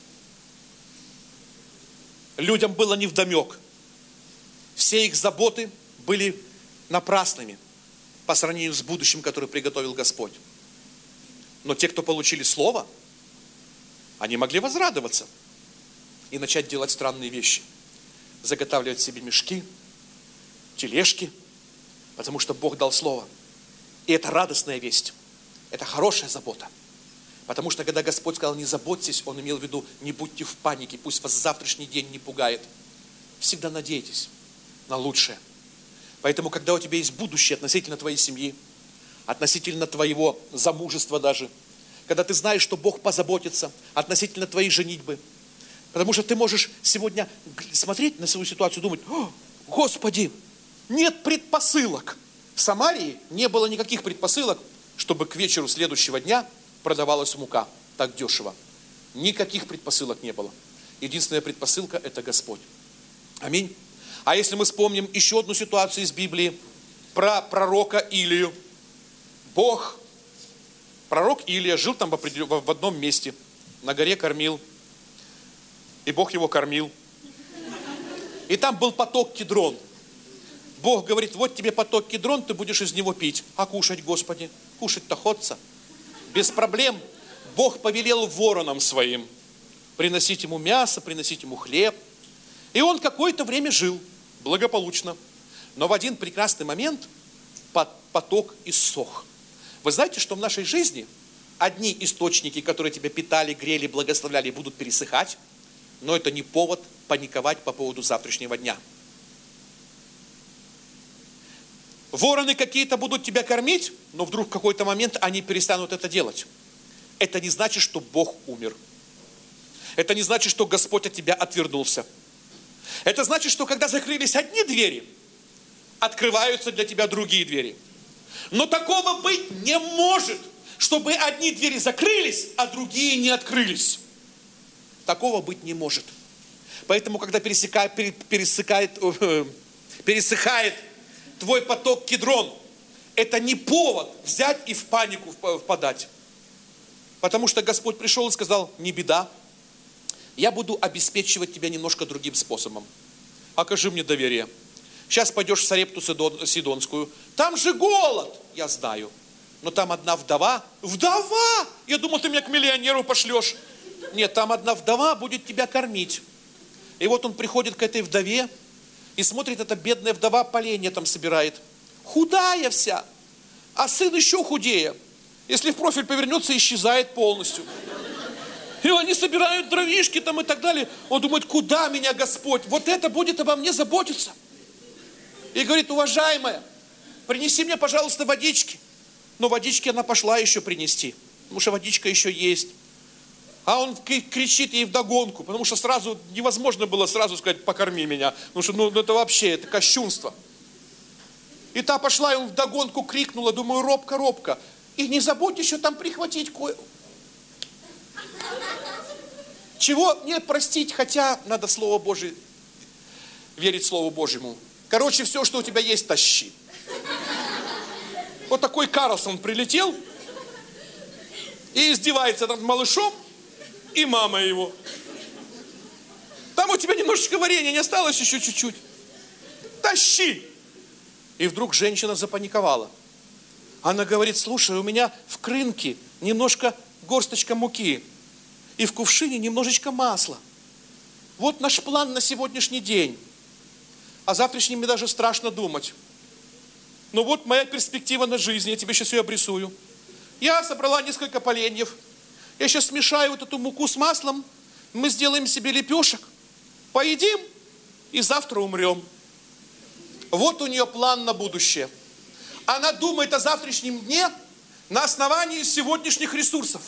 Людям было невдомек. Все их заботы были напрасными по сравнению с будущим, которое приготовил Господь. Но те, кто получили Слово, они могли возрадоваться и начать делать странные вещи. Заготавливать себе мешки, тележки, потому что Бог дал Слово. И это радостная весть. Это хорошая забота. Потому что когда Господь сказал, не заботьтесь, Он имел в виду, не будьте в панике, пусть вас завтрашний день не пугает. Всегда надейтесь на лучшее. Поэтому, когда у тебя есть будущее относительно твоей семьи, относительно твоего замужества даже, когда ты знаешь, что Бог позаботится относительно твоей женитьбы, потому что ты можешь сегодня смотреть на свою ситуацию и думать, Господи, нет предпосылок. В Самарии не было никаких предпосылок, чтобы к вечеру следующего дня продавалась мука так дешево. Никаких предпосылок не было. Единственная предпосылка – это Господь. Аминь. А если мы вспомним еще одну ситуацию из Библии про пророка Илию. Пророк Илия жил там в одном месте, на горе Кормил. И Бог его кормил. И там был поток Кидрон. Бог говорит, вот тебе поток Кидрон, ты будешь из него пить. А кушать, Господи? Кушать-то ходца. Без проблем. Бог повелел воронам своим приносить ему мясо, приносить ему хлеб. И он какое-то время жил благополучно. Но в один прекрасный момент поток иссох. Вы знаете, что в нашей жизни одни источники, которые тебя питали, грели, благословляли, будут пересыхать, но это не повод паниковать по поводу завтрашнего дня. Вороны какие-то будут тебя кормить, но вдруг в какой-то момент они перестанут это делать. Это не значит, что Бог умер. Это не значит, что Господь от тебя отвернулся. Это значит, что когда закрылись одни двери, открываются для тебя другие двери. Но такого быть не может, чтобы одни двери закрылись, а другие не открылись. Такого быть не может. Поэтому, когда пересыхает твой поток Кидрон, это не повод взять и в панику впадать. Потому что Господь пришел и сказал, не беда, я буду обеспечивать тебя немножко другим способом. Окажи мне доверие. Сейчас пойдешь в Сарепту Сидонскую, там же голод, я знаю. Но там одна вдова. Вдова! Я думал, ты меня к миллионеру пошлешь. Нет, там одна вдова будет тебя кормить. И вот он приходит к этой вдове и смотрит, эта бедная вдова поленья там собирает. Худая вся, а сын еще худее. Если в профиль повернется, исчезает полностью. И они собирают дровишки там и так далее. Он думает, куда меня Господь? Вот это будет обо мне заботиться. И говорит, уважаемая, принеси мне, пожалуйста, водички. Но водички она пошла еще принести. потому что водичка еще есть. А он кричит ей вдогонку, потому что сразу невозможно было сразу сказать, покорми меня. Потому что это вообще, это кощунство. И та пошла, и он вдогонку крикнула, думаю, робко. И не забудь еще там прихватить кое... Чего мне простить, хотя надо Слово Божие, верить Слову Божьему. Короче, все, что у тебя есть, тащи. Вот такой Карлсон прилетел и издевается над малышом и мамой его. Там у тебя немножечко варенья не осталось, еще чуть-чуть. Тащи! И вдруг женщина запаниковала. Она говорит, слушай, у меня в крынке немножко горсточка муки и в кувшине немножечко масла. Вот наш план на сегодняшний день. О завтрашнем мне даже страшно думать. Но вот моя перспектива на жизнь, я тебе сейчас ее обрисую. Я собрала несколько поленьев. Я сейчас смешаю вот эту муку с маслом. Мы сделаем себе лепешек. Поедим и завтра умрем. Вот у нее план на будущее. Она думает о завтрашнем дне на основании сегодняшних ресурсов.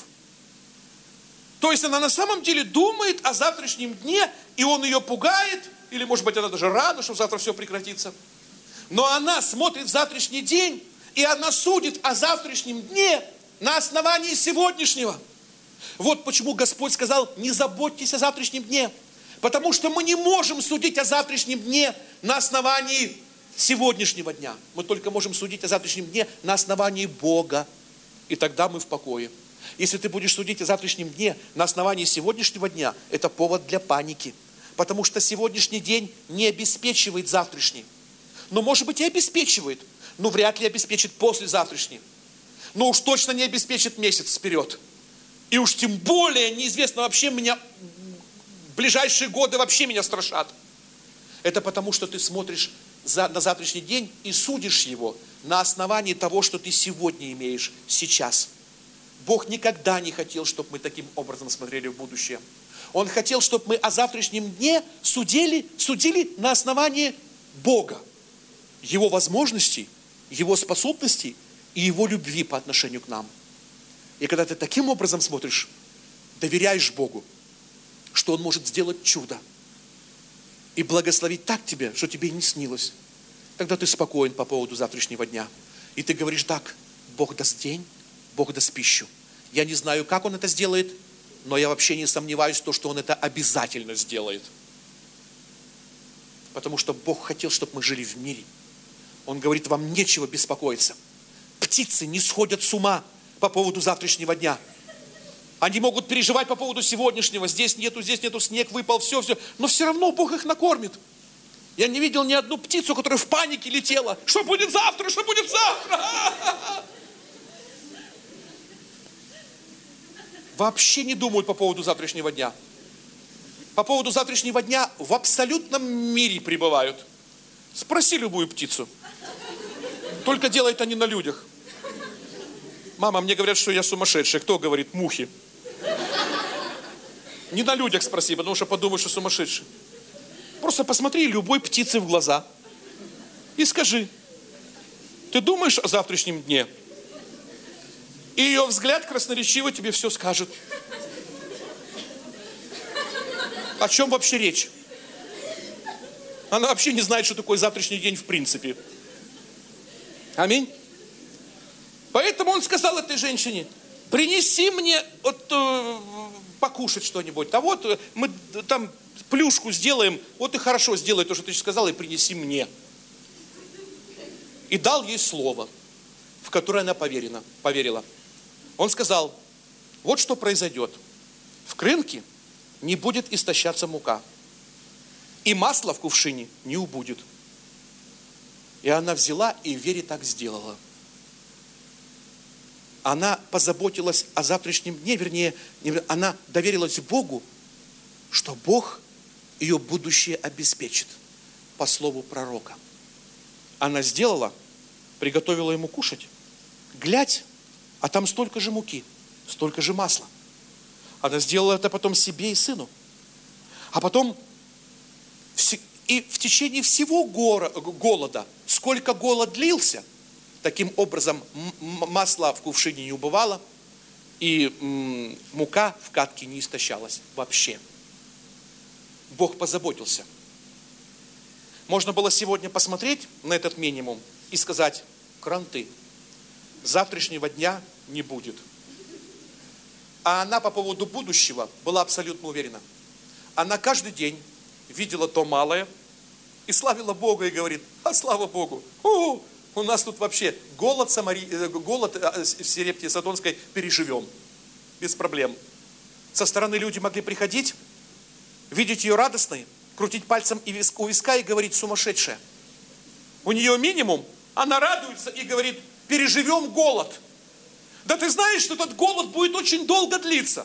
То есть она на самом деле думает о завтрашнем дне, и он ее пугает, или может быть она даже рада, что завтра все прекратится. Но она смотрит в завтрашний день, и она судит о завтрашнем дне на основании сегодняшнего. Вот почему Господь сказал, не заботьтесь о завтрашнем дне. Потому что мы не можем судить о завтрашнем дне на основании сегодняшнего дня. Мы только можем судить о завтрашнем дне на основании Бога. И тогда мы в покое. Если ты будешь судить о завтрашнем дне на основании сегодняшнего дня, это повод для паники. Потому что сегодняшний день не обеспечивает завтрашний. Но может быть и обеспечивает, но вряд ли обеспечит послезавтрашний. Но уж точно не обеспечит месяц вперед. И уж тем более неизвестно вообще меня, ближайшие годы вообще меня страшат. Это потому, что ты смотришь на завтрашний день и судишь его на основании того, что ты сегодня имеешь, сейчас. Бог никогда не хотел, чтобы мы таким образом смотрели в будущее. Он хотел, чтобы мы о завтрашнем дне судили на основании Бога, Его возможностей, Его способностей и Его любви по отношению к нам. И когда ты таким образом смотришь, доверяешь Богу, что Он может сделать чудо и благословить так тебе, что тебе и не снилось, тогда ты спокоен по поводу завтрашнего дня. И ты говоришь так, Бог даст день, Бог даст пищу. Я не знаю, как Он это сделает, но я вообще не сомневаюсь в том, что Он это обязательно сделает. Потому что Бог хотел, чтобы мы жили в мире. Он говорит, вам нечего беспокоиться. Птицы не сходят с ума по поводу завтрашнего дня. Они могут переживать по поводу сегодняшнего. Здесь нету, снег выпал, все. Но все равно Бог их накормит. Я не видел ни одну птицу, которая в панике летела. Что будет завтра? Что будет завтра? Вообще не думают по поводу завтрашнего дня. По поводу завтрашнего дня в абсолютном мире пребывают. Спроси любую птицу. Только делают они на людях. Мама, мне говорят, что я сумасшедший. Кто говорит? Мухи. Не на людях спроси, потому что подумаешь, что сумасшедший. Просто посмотри любой птице в глаза и скажи, ты думаешь о завтрашнем дне? И ее взгляд красноречиво тебе все скажет. О чем вообще речь? Она вообще не знает, что такое завтрашний день в принципе. Аминь. Поэтому он сказал этой женщине, принеси мне покушать что-нибудь. А вот мы там плюшку сделаем, вот и хорошо сделай то, что ты сказала, и принеси мне. И дал ей слово, в которое она поверила. Он сказал, вот что произойдет. В крынке не будет истощаться мука, и масло в кувшине не убудет. И она взяла и в вере так сделала. Она позаботилась о завтрашнем дне, вернее, она доверилась Богу, что Бог ее будущее обеспечит по слову пророка. Она сделала, приготовила ему кушать. Глядь, а там столько же муки, столько же масла. Она сделала это потом себе и сыну. А потом и в течение всего голода, сколько голод длился, таким образом масло в кувшине не убывало, И мука в катке не истощалась вообще. Бог позаботился. Можно было сегодня посмотреть на этот минимум и сказать: кранты, завтрашнего дня не будет. А она по поводу будущего была абсолютно уверена. Она каждый день видела то малое и славила Бога и говорит: а слава Богу, у нас тут вообще голод в Сарепте Сидонской переживем. Без проблем. Со стороны люди могли приходить, видеть ее радостной, крутить пальцем у виска и говорить: сумасшедшая. У нее минимум, она радуется и говорит: переживем голод. Да ты знаешь, что этот голод будет очень долго длиться.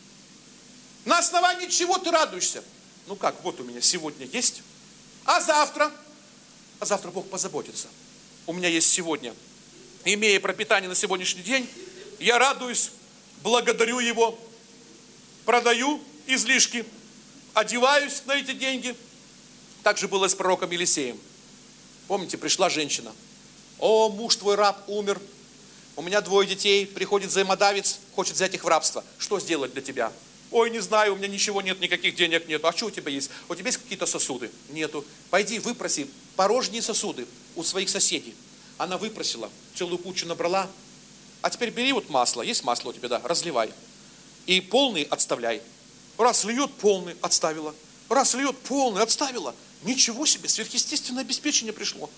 На основании чего ты радуешься? Ну как, вот у меня сегодня есть, а завтра? А завтра Бог позаботится. У меня есть сегодня. Имея пропитание на сегодняшний день, я радуюсь, благодарю Его, продаю излишки, одеваюсь на эти деньги. Так же было и с пророком Елисеем. Помните, пришла женщина: о, муж твой раб умер, у меня 2 детей, приходит взаимодавец, хочет взять их в рабство. Что сделать для тебя? Ой, не знаю, у меня ничего нет, никаких денег нет. А что у тебя есть? У тебя есть какие-то сосуды? Нету. Пойди выпроси порожние сосуды у своих соседей. Она выпросила, целую кучу набрала. А теперь бери вот масло, есть масло у тебя, да, разливай. И полный отставляй. Раз льет, полный отставила. Раз льет, полный отставила. Ничего себе, сверхъестественное обеспечение пришло.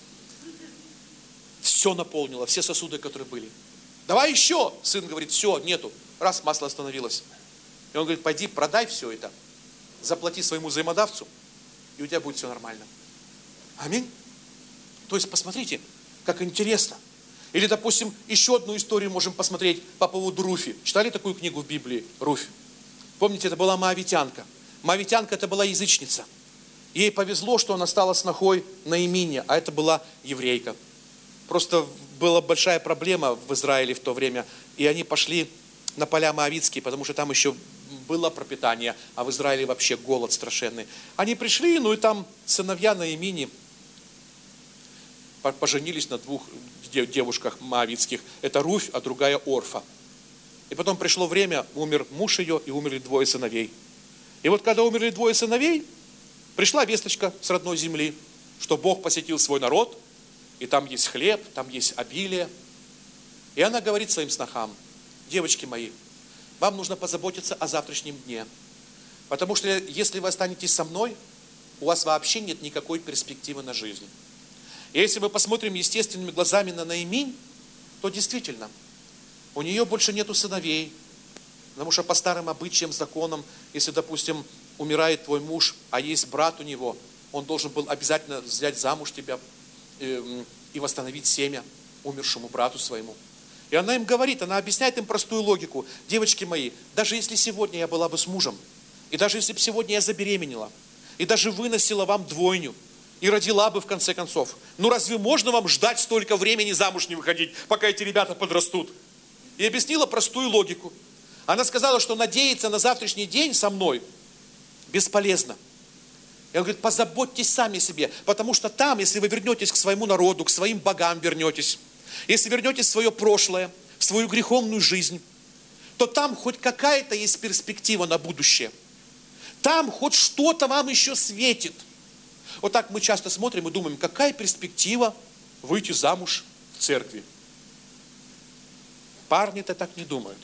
Все наполнило, все сосуды, которые были. Давай еще. Сын говорит: все, нету. Раз, масло остановилось. И он говорит: пойди, продай все это, заплати своему взаимодавцу, и у тебя будет все нормально. Аминь. То есть, посмотрите, как интересно. Или, допустим, еще одну историю можем посмотреть по поводу Руфи. Читали такую книгу в Библии, Руфь? Помните, это была моавитянка. Моавитянка — это была язычница. Ей повезло, что она стала снохой Наимине, а это была еврейка. Просто была большая проблема в Израиле в то время, и они пошли на поля моавитские, потому что там еще было пропитание, а в Израиле вообще голод страшенный. Они пришли, ну и там сыновья Наимини поженились на 2 девушках моавитских. Это Руфь, а другая Орфа. И потом пришло время, умер муж ее, и умерли 2 сыновей. И вот когда умерли 2 сыновей, пришла весточка с родной земли, что Бог посетил свой народ, и там есть хлеб, там есть обилие. И она говорит своим снохам: девочки мои, вам нужно позаботиться о завтрашнем дне. Потому что если вы останетесь со мной, у вас вообще нет никакой перспективы на жизнь. И если мы посмотрим естественными глазами на Наиминь, то действительно, у нее больше нету сыновей. Потому что по старым обычаям, законам, если, допустим, умирает твой муж, а есть брат у него, он должен был обязательно взять замуж тебя и восстановить семя умершему брату своему. И она им говорит, она объясняет им простую логику. Девочки мои, даже если сегодня я была бы с мужем, и даже если бы сегодня я забеременела, и даже выносила вам 2 и родила бы в конце концов, ну разве можно вам ждать столько времени замуж не выходить, пока эти ребята подрастут? И объяснила простую логику. Она сказала, что надеяться на завтрашний день со мной бесполезно. И он говорит: позаботьтесь сами о себе, потому что там, если вы вернетесь к своему народу, к своим богам вернетесь, если вернетесь в свое прошлое, в свою греховную жизнь, то там хоть какая-то есть перспектива на будущее. Там хоть что-то вам еще светит. Вот так мы часто смотрим и думаем, какая перспектива выйти замуж в церкви. Парни-то так не думают.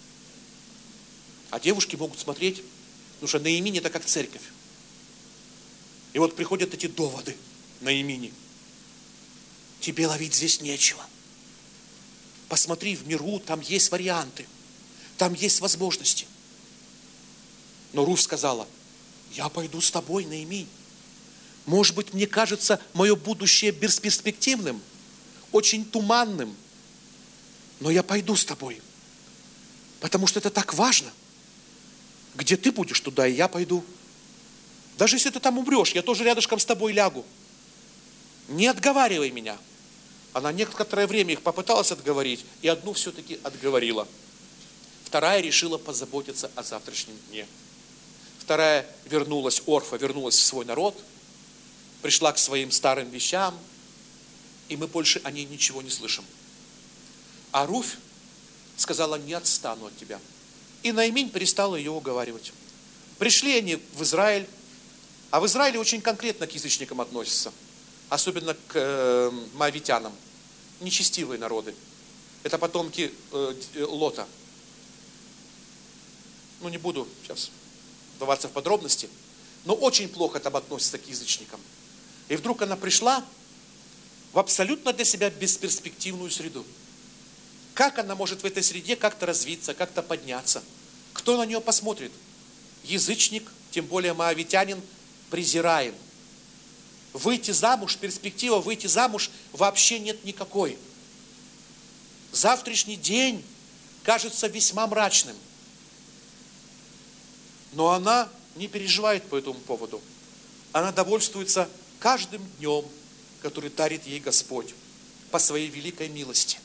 А девушки могут смотреть, потому что Наиминь — это как церковь. И вот приходят эти доводы Наимини. Тебе ловить здесь нечего. Посмотри в миру, там есть варианты, там есть возможности. Но Руфь сказала: я пойду с тобой, Наиминь. Может быть, мне кажется мое будущее бесперспективным, очень туманным, но я пойду с тобой, потому что это так важно. Где ты будешь, туда и я пойду. Даже если ты там умрешь, я тоже рядышком с тобой лягу. Не отговаривай меня. Она некоторое время их попыталась отговорить, и одну все-таки отговорила. Вторая решила позаботиться о завтрашнем дне. Вторая вернулась, Орфа вернулась в свой народ, пришла к своим старым вещам, и мы больше о ней ничего не слышим. А Руфь сказала: не отстану от тебя. И Наимень перестала ее уговаривать. Пришли они в Израиль, а в Израиле очень конкретно к язычникам относятся, особенно к моавитянам. Нечестивые народы. Это потомки Лота. Не буду сейчас вдаваться в подробности, но очень плохо там относятся к язычникам. И вдруг она пришла в абсолютно для себя бесперспективную среду. Как она может в этой среде как-то развиться, как-то подняться? Кто на нее посмотрит? Язычник, тем более моавитянин, презираем. Выйти замуж, перспектива выйти замуж вообще нет никакой. Завтрашний день кажется весьма мрачным. Но она не переживает по этому поводу. Она довольствуется каждым днем, который дарит ей Господь по своей великой милости.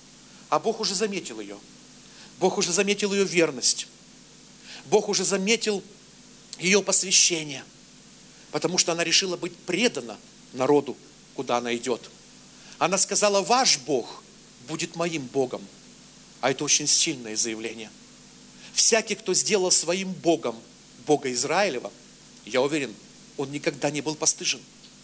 А Бог уже заметил ее. Бог уже заметил ее верность. Бог уже заметил ее посвящение. Потому что она решила быть предана народу, куда она идет. Она сказала: ваш Бог будет моим Богом. А это очень сильное заявление. Всякий, кто сделал своим Богом Бога Израилева, я уверен, он никогда не был постыжен.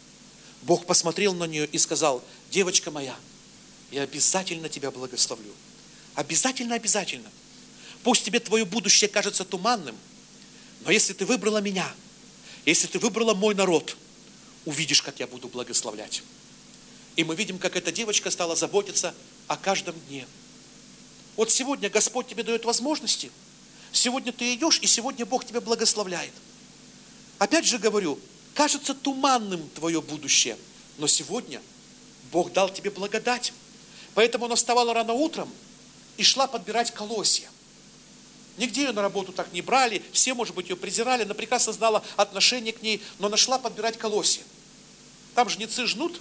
Бог посмотрел на нее и сказал: девочка моя, я обязательно тебя благословлю. Обязательно, обязательно. Пусть тебе твое будущее кажется туманным, но если ты выбрала меня, если ты выбрала мой народ, увидишь, как я буду благословлять. И мы видим, как эта девочка стала заботиться о каждом дне. Вот сегодня Господь тебе дает возможности. Сегодня ты идешь, и сегодня Бог тебя благословляет. Опять же говорю, кажется туманным твое будущее, но сегодня Бог дал тебе благодать. Поэтому она вставала рано утром и шла подбирать колосья. Нигде ее на работу так не брали, все, может быть, ее презирали, она прекрасно знала отношение к ней, но она шла подбирать колосья. Там жнецы жнут,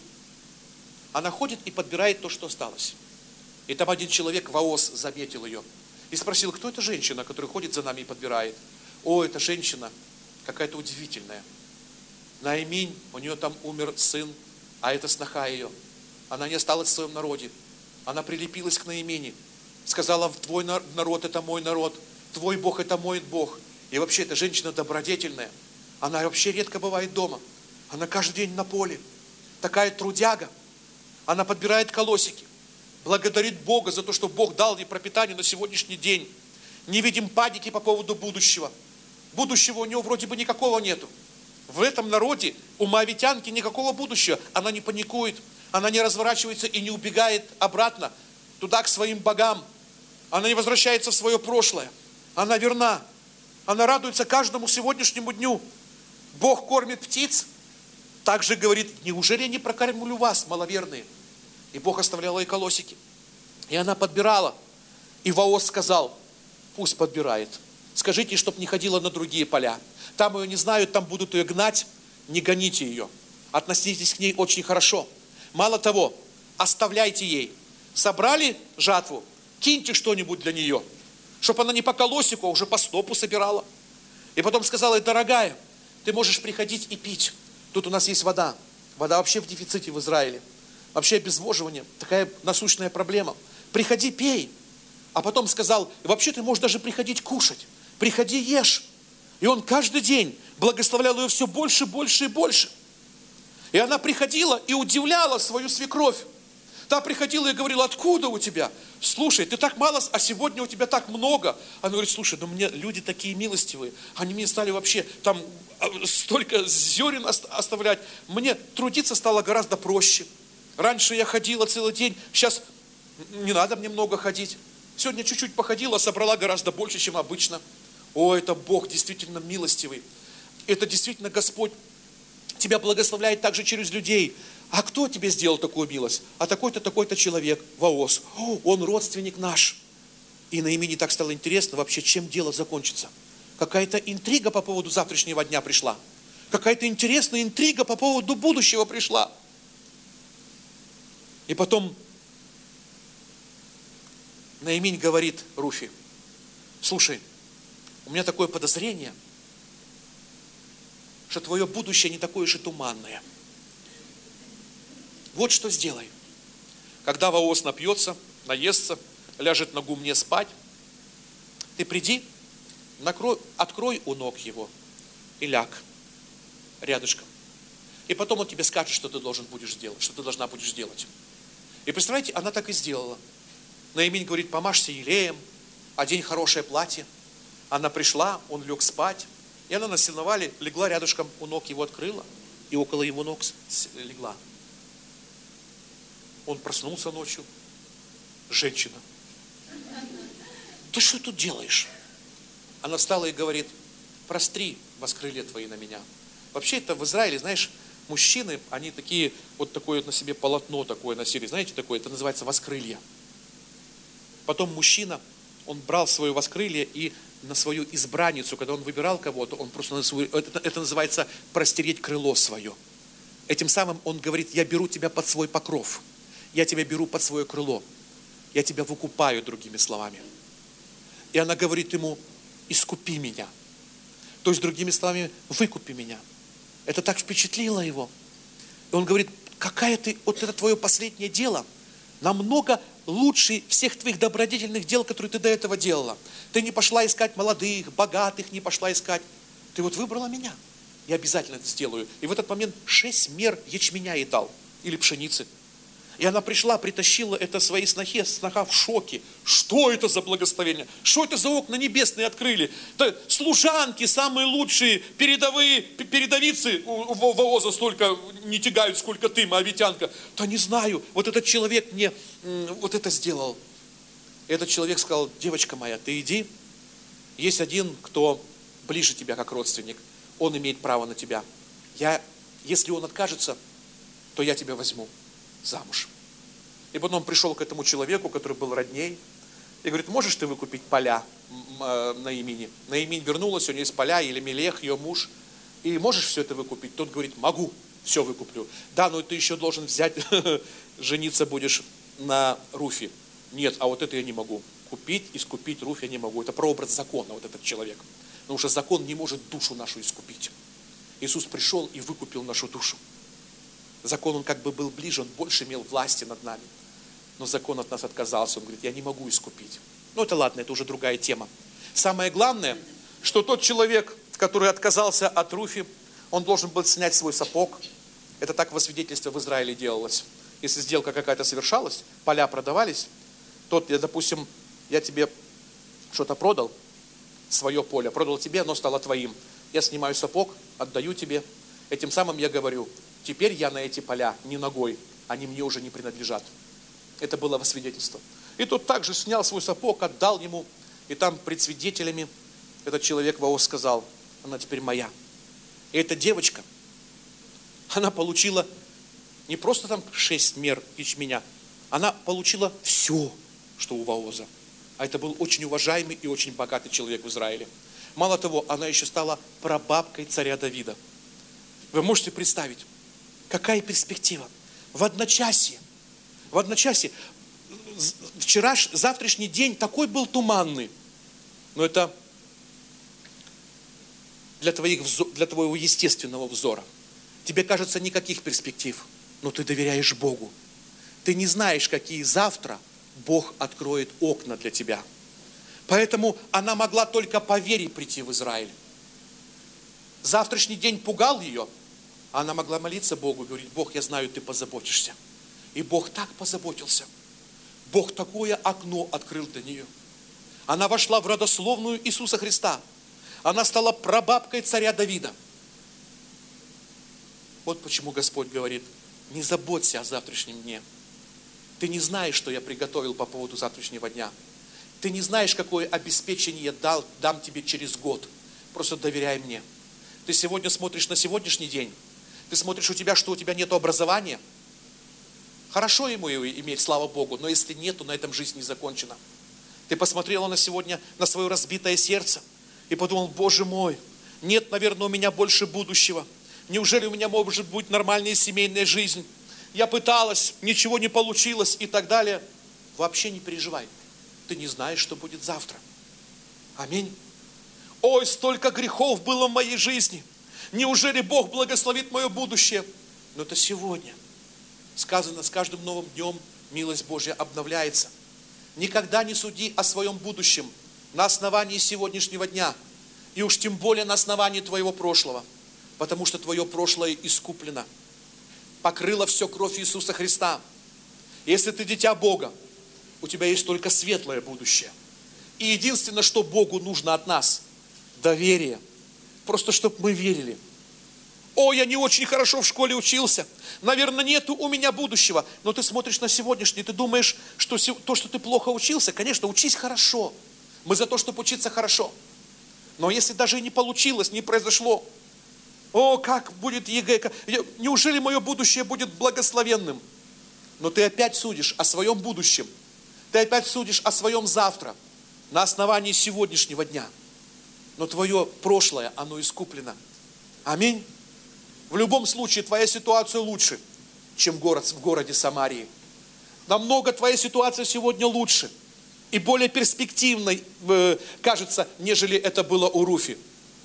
она ходит и подбирает то, что осталось. И там один человек, Воос, заметил ее и спросил: кто эта женщина, которая ходит за нами и подбирает? О, эта женщина какая-то удивительная. Наимень, у нее там умер сын, а это сноха ее. Она не осталась в своем народе. Она прилепилась к Наимени. Сказала: твой народ это мой народ, твой Бог это мой Бог. И вообще эта женщина добродетельная. Она вообще редко бывает дома. Она каждый день на поле. Такая трудяга. Она подбирает колосики. Благодарит Бога за то, что Бог дал ей пропитание на сегодняшний день. Не видим паники по поводу будущего. Будущего у него вроде бы никакого нету. В этом народе у моавитянки никакого будущего. Она не паникует. Она не разворачивается и не убегает обратно туда, к своим богам. Она не возвращается в свое прошлое. Она верна. Она радуется каждому сегодняшнему дню. Бог кормит птиц. Также говорит: неужели я не прокормлю вас, маловерные? И Бог оставлял ей колосики. И она подбирала. И Воос сказал: пусть подбирает. Скажите, чтоб не ходила на другие поля. Там ее не знают, там будут ее гнать. Не гоните ее. Относитесь к ней очень хорошо. Мало того, оставляйте ей. Собрали жатву, киньте что-нибудь для нее, чтобы она не по колосику, а уже по стопу собирала. И потом сказала: дорогая, ты можешь приходить и пить. Тут у нас есть вода. Вода вообще в дефиците в Израиле. Вообще обезвоживание, такая насущная проблема. Приходи, пей. А потом сказал: вообще ты можешь даже приходить кушать. Приходи, ешь. И он каждый день благословлял ее все больше, больше и больше. И она приходила и удивляла свою свекровь. Та приходила и говорила: откуда у тебя? Слушай, ты так мало, а сегодня у тебя так много. Она говорит: слушай, ну мне люди такие милостивые. Они мне стали вообще там столько зерен оставлять. Мне трудиться стало гораздо проще. Раньше я ходила целый день, сейчас не надо мне много ходить. Сегодня чуть-чуть походила, собрала гораздо больше, чем обычно. О, это Бог действительно милостивый. Это действительно Господь тебя благословляет также через людей. А кто тебе сделал такую милость? А такой-то, такой-то человек, Воос. Он родственник наш. И Наимени так стало интересно вообще, чем дело закончится. Какая-то интрига по поводу завтрашнего дня пришла. Какая-то интересная интрига по поводу будущего пришла. И потом Наимень говорит Руфи: слушай, у меня такое подозрение, что твое будущее не такое уж и туманное. Вот что сделай. Когда Воос напьется, наестся, ляжет на гумне спать, ты приди, открой у ног его и ляг рядышком. И потом он тебе скажет, что ты должен будешь делать, что ты должна будешь делать. И представляете, она так и сделала. Наимень говорит, помажься елеем, одень хорошее платье. Она пришла, он лег спать, и она на сеновале легла рядышком у ног его, открыла, и около его ног легла. Он проснулся ночью. Женщина. Ты что тут делаешь? Она встала и говорит, простри воскрылья твои на меня. Вообще это в Израиле, знаешь, мужчины, они такие, вот такое вот на себе полотно такое носили, знаете, такое, это называется воскрылье. Потом мужчина, он брал свое воскрылье и на свою избранницу, когда он выбирал кого-то, он просто на свою, это называется простереть крыло свое. Этим самым он говорит, я беру тебя под свой покров, я тебя беру под свое крыло, я тебя выкупаю, другими словами. И она говорит ему, искупи меня. То есть, другими словами, выкупи меня. Это так впечатлило его. И он говорит, какая ты, вот это твое последнее дело, намного лучше всех твоих добродетельных дел, которые ты до этого делала. Ты не пошла искать молодых, богатых, не пошла искать. Ты вот выбрала меня. Я обязательно это сделаю. И в этот момент 6 мер ячменя ей дал. Или пшеницы. И она пришла, притащила это своей снохе, сноха в шоке. Что это за благословение? Что это за окна небесные открыли? Это служанки, самые лучшие, передовицы у Вооза столько не тягают, сколько ты, моавитянка. Да не знаю, вот этот человек мне вот это сделал. И этот человек сказал, девочка моя, ты иди. Есть один, кто ближе тебя, как родственник. Он имеет право на тебя. Если он откажется, то я тебя возьму замуж. И потом он пришел к этому человеку, который был родней, и говорит, можешь ты выкупить поля Наимине? Наиминь вернулась, у нее есть поля, Елемелех, ее муж, и можешь все это выкупить? Тот говорит, могу, все выкуплю. Да, но ты еще должен взять, жениться будешь на Руфе. Нет, а вот это я не могу. Купить, искупить Руфь я не могу. Это прообраз закона, вот этот человек. Потому что закон не может душу нашу искупить. Иисус пришел и выкупил нашу душу. Закон, он как бы был ближе, он больше имел власти над нами. Но закон от нас отказался, он говорит, я не могу искупить. Ну это ладно, это уже другая тема. Самое главное, что тот человек, который отказался от Руфи, он должен был снять свой сапог. Это так во свидетельстве в Израиле делалось. Если сделка какая-то совершалась, поля продавались, тот, допустим, я тебе что-то продал, свое поле, продал тебе, оно стало твоим. Я снимаю сапог, отдаю тебе. Этим самым я говорю, теперь я на эти поля не ногой, они мне уже не принадлежат. Это было во свидетельство. И тот также снял свой сапог, отдал ему, и там пред свидетелями этот человек Воос сказал, она теперь моя. И эта девочка, она получила не просто там 6 мер ячменя, она получила все, что у Вооза. А это был очень уважаемый и очень богатый человек в Израиле. Мало того, она еще стала прабабкой царя Давида. Вы можете представить, какая перспектива? В одночасье, завтрашний день такой был туманный. Но это для твоего естественного взора. Тебе кажется никаких перспектив, но ты доверяешь Богу. Ты не знаешь, какие завтра Бог откроет окна для тебя. Поэтому она могла только по вере прийти в Израиль. Завтрашний день пугал ее, а она могла молиться Богу, говорить, Бог, я знаю, ты позаботишься. И Бог так позаботился. Бог такое окно открыл для нее. Она вошла в родословную Иисуса Христа. Она стала прабабкой царя Давида. Вот почему Господь говорит, не заботься о завтрашнем дне. Ты не знаешь, что я приготовил по поводу завтрашнего дня. Ты не знаешь, какое обеспечение я дам тебе через год. Просто доверяй мне. Ты сегодня смотришь на сегодняшний день. Ты смотришь, что у тебя нет образования. Хорошо ему его иметь, слава Богу, но если нету, на этом жизнь не закончена. Ты посмотрела на сегодня, на свое разбитое сердце и подумал, Боже мой, нет, наверное, у меня больше будущего. Неужели у меня может быть нормальная семейная жизнь? Я пыталась, ничего не получилось и так далее. Вообще не переживай. Ты не знаешь, что будет завтра. Аминь. Ой, столько грехов было в моей жизни. Неужели Бог благословит мое будущее? Но это сегодня. Сказано, с каждым новым днем милость Божья обновляется. Никогда не суди о своем будущем на основании сегодняшнего дня. И уж тем более на основании твоего прошлого. Потому что твое прошлое искуплено. Покрыло все кровь Иисуса Христа. Если ты дитя Бога, у тебя есть только светлое будущее. И единственное, что Богу нужно от нас – доверие. Просто чтобы мы верили. О, я не очень хорошо в школе учился. Наверное, нету у меня будущего. Но ты смотришь на сегодняшний, ты думаешь, что то, что ты плохо учился, конечно, учись хорошо. Мы за то, чтобы учиться хорошо. Но если даже и не получилось, не произошло, о, как будет ЕГЭ, неужели мое будущее будет благословенным? Но ты опять судишь о своем будущем. Ты опять судишь о своем завтра на основании сегодняшнего дня. Но твое прошлое, оно искуплено. Аминь. В любом случае, твоя ситуация лучше, чем в городе Самарии. Намного твоя ситуация сегодня лучше и более перспективной, кажется, нежели это было у Руфи.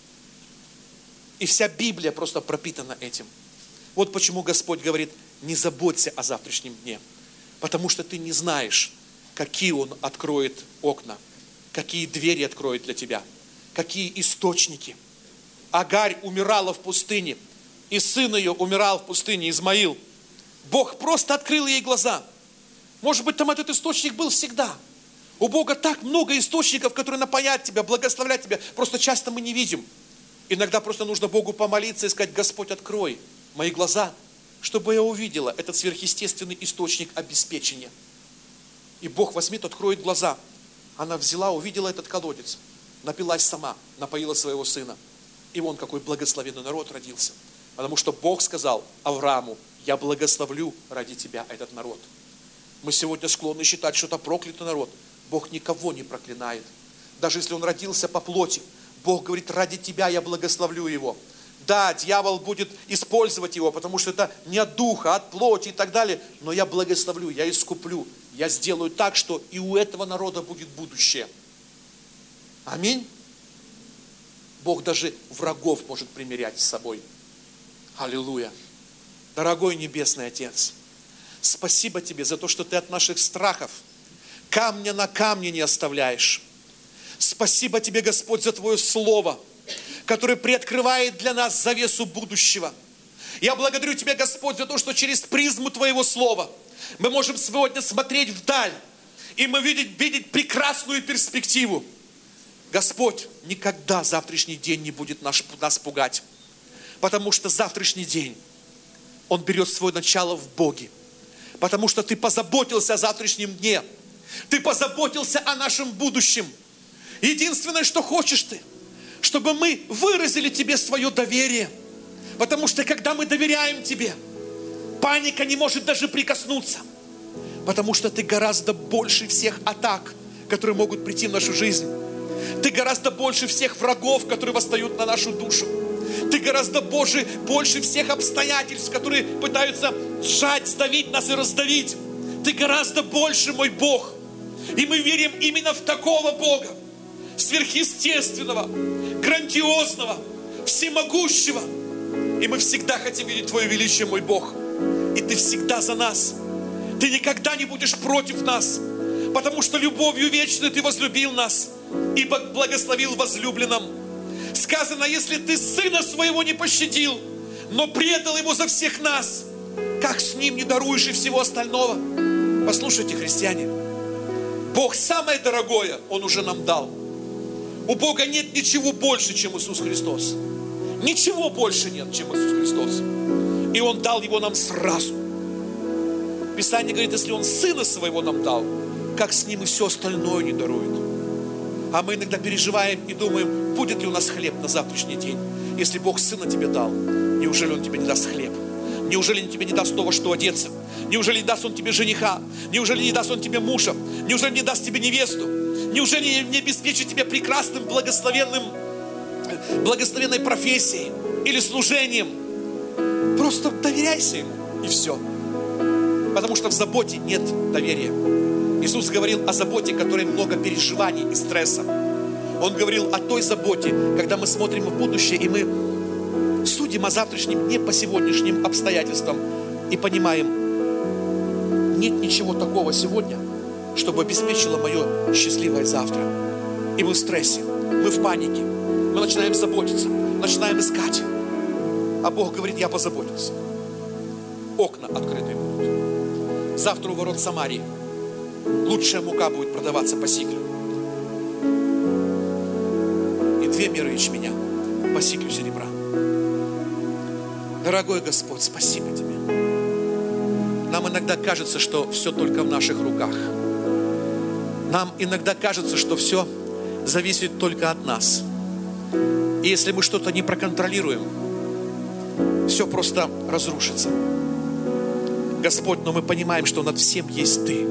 И вся Библия просто пропитана этим. Вот почему Господь говорит, не заботься о завтрашнем дне. Потому что ты не знаешь, какие Он откроет окна, какие двери откроет для тебя, какие источники. Агарь умирала в пустыне, и сын ее умирал в пустыне, Измаил. Бог просто открыл ей глаза. Может быть, там этот источник был всегда. У Бога так много источников, которые напоят тебя, благословляют тебя. Просто часто мы не видим. Иногда просто нужно Богу помолиться и сказать, Господь, открой мои глаза, чтобы я увидела этот сверхъестественный источник обеспечения. И Бог возьмет, откроет глаза. Она взяла, увидела этот колодец, напилась сама, напоила своего сына. И вон какой благословенный народ родился. Потому что Бог сказал Аврааму, я благословлю ради тебя этот народ. Мы сегодня склонны считать, что это проклятый народ. Бог никого не проклинает. Даже если он родился по плоти, Бог говорит, ради тебя я благословлю его. Да, дьявол будет использовать его, потому что это не от духа, а от плоти и так далее. Но я благословлю, я искуплю. Я сделаю так, что и у этого народа будет будущее. Аминь. Бог даже врагов может примирять с собой. Аллилуйя. Дорогой Небесный Отец, спасибо Тебе за то, что Ты от наших страхов камня на камне не оставляешь. Спасибо Тебе, Господь, за Твое Слово, которое приоткрывает для нас завесу будущего. Я благодарю Тебя, Господь, за то, что через призму Твоего Слова мы можем сегодня смотреть вдаль, и мы видеть прекрасную перспективу. Господь, никогда завтрашний день не будет нас пугать, потому что завтрашний день, он берет свое начало в Боге, потому что Ты позаботился о завтрашнем дне, Ты позаботился о нашем будущем. Единственное, что хочешь Ты, чтобы мы выразили Тебе свое доверие, потому что когда мы доверяем Тебе, паника не может даже прикоснуться, потому что Ты гораздо больше всех атак, которые могут прийти в нашу жизнь. Ты гораздо больше всех врагов, которые восстают на нашу душу. Ты гораздо больше всех обстоятельств, которые пытаются сжать, сдавить нас и раздавить. Ты гораздо больше, мой Бог. И мы верим именно в такого Бога, сверхъестественного, грандиозного, всемогущего. И мы всегда хотим видеть Твое величие, мой Бог. И Ты всегда за нас. Ты никогда не будешь против нас, потому что любовью вечной Ты возлюбил нас и благословил возлюбленным. Сказано, если Ты Сына Своего не пощадил, но предал Его за всех нас, как с Ним не даруешь и всего остального? Послушайте, христиане, Бог самое дорогое Он уже нам дал. У Бога нет ничего больше, чем Иисус Христос. Ничего больше нет, чем Иисус Христос. И Он дал Его нам сразу. Писание говорит, если Он Сына Своего нам дал, как с Ним и все остальное не дарует. А мы иногда переживаем и думаем, будет ли у нас хлеб на завтрашний день. Если Бог Сына тебе дал, неужели Он тебе не даст хлеб? Неужели Он тебе не даст того, что одеться? Неужели не даст Он тебе жениха? Неужели не даст Он тебе мужа? Неужели не даст тебе невесту? Неужели не обеспечит тебе прекрасным, благословенной профессией или служением? Просто доверяйся Ему, и все. Потому что в заботе нет доверия. Иисус говорил о заботе, в которой много переживаний и стресса. Он говорил о той заботе, когда мы смотрим в будущее, и мы судим о завтрашнем дне по сегодняшним обстоятельствам и понимаем, нет ничего такого сегодня, чтобы обеспечило мое счастливое завтра. И мы в стрессе, мы в панике, мы начинаем заботиться, начинаем искать. А Бог говорит: я позаботился. Окна открытые будут. Завтра у ворот Самарии лучшая мука будет продаваться по сиклю. И 2 меры ячменя по сиклю серебра. Дорогой Господь, спасибо Тебе. Нам иногда кажется, что все только в наших руках. Нам иногда кажется, что все зависит только от нас. И если мы что-то не проконтролируем, все просто разрушится. Господь, но мы понимаем, что над всем есть Ты.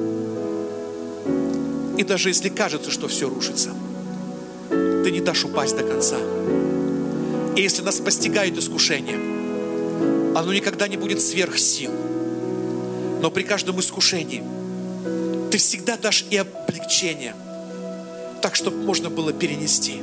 И даже если кажется, что все рушится, Ты не дашь упасть до конца. И если нас постигает искушение, оно никогда не будет сверх сил. Но при каждом искушении Ты всегда дашь и облегчение, так, чтобы можно было перенести.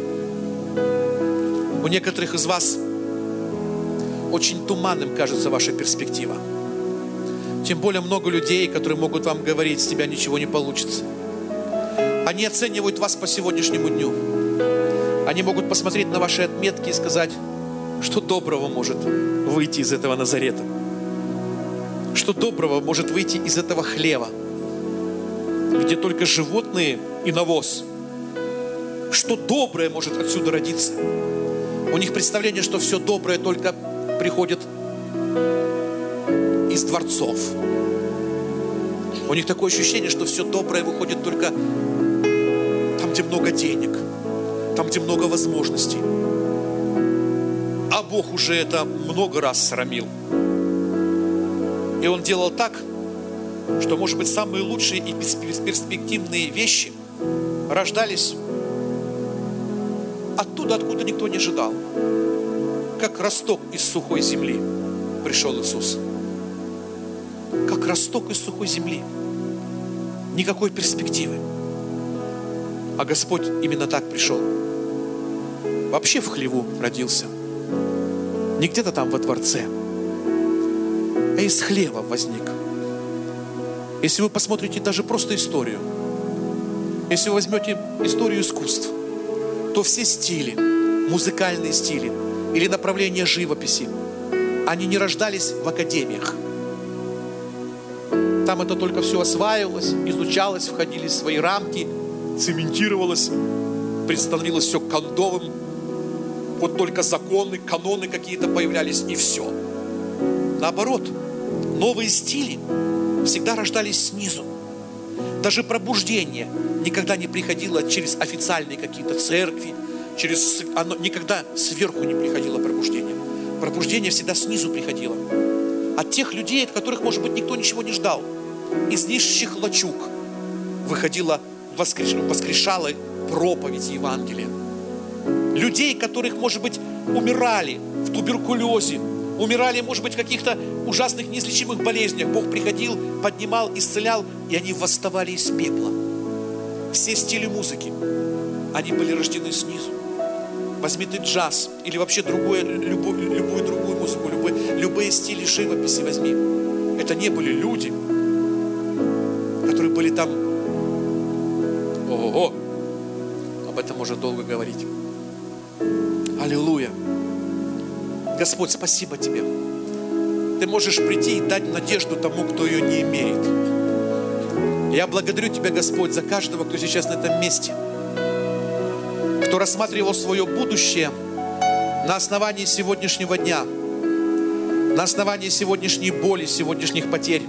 У некоторых из вас очень туманным кажется ваша перспектива. Тем более много людей, которые могут вам говорить: с тебя ничего не получится. Они оценивают вас по сегодняшнему дню. Они могут посмотреть на ваши отметки и сказать: что доброго может выйти из этого Назарета? Что доброго может выйти из этого хлева, где только животные и навоз? Что доброе может отсюда родиться? У них представление, что все доброе только приходит из дворцов. У них такое ощущение, что все доброе выходит только там, где много денег, там, где много возможностей. А Бог уже это много раз срамил. И Он делал так, что, может быть, самые лучшие и перспективные вещи рождались оттуда, откуда никто не ожидал. Как росток из сухой земли пришел Иисус. Как росток из сухой земли. Никакой перспективы. А Господь именно так пришел. Вообще в хлеву родился. Не где-то там во дворце, а из хлева возник. Если вы посмотрите даже просто историю, если вы возьмете историю искусств, то все стили, музыкальные стили или направления живописи, они не рождались в академиях. Там это только все осваивалось, изучалось, входили в свои рамки, цементировалось, становилось все кондовым. Вот только законы, каноны какие-то появлялись, и все. Наоборот, новые стили всегда рождались снизу. Даже пробуждение никогда не приходило через официальные какие-то церкви, оно никогда сверху не приходило пробуждение. Пробуждение всегда снизу приходило. От тех людей, от которых, может быть, никто ничего не ждал. Из нищих лачуг выходила, воскрешала проповедь Евангелия. Людей, которых, может быть, умирали в туберкулезе, умирали, может быть, в каких-то ужасных неизлечимых болезнях. Бог приходил, поднимал, исцелял, и они восставали из пепла. Все стили музыки, они были рождены снизу. Возьми ты джаз или вообще любую другую музыку, любые стили живописи возьми. Это не были люди, которые были там. Ого-го! Об этом можно долго говорить. Аллилуйя! Господь, спасибо Тебе. Ты можешь прийти и дать надежду тому, кто ее не имеет. Я благодарю Тебя, Господь, за каждого, кто сейчас на этом месте, кто рассматривал свое будущее на основании сегодняшнего дня, на основании сегодняшней боли, сегодняшних потерь.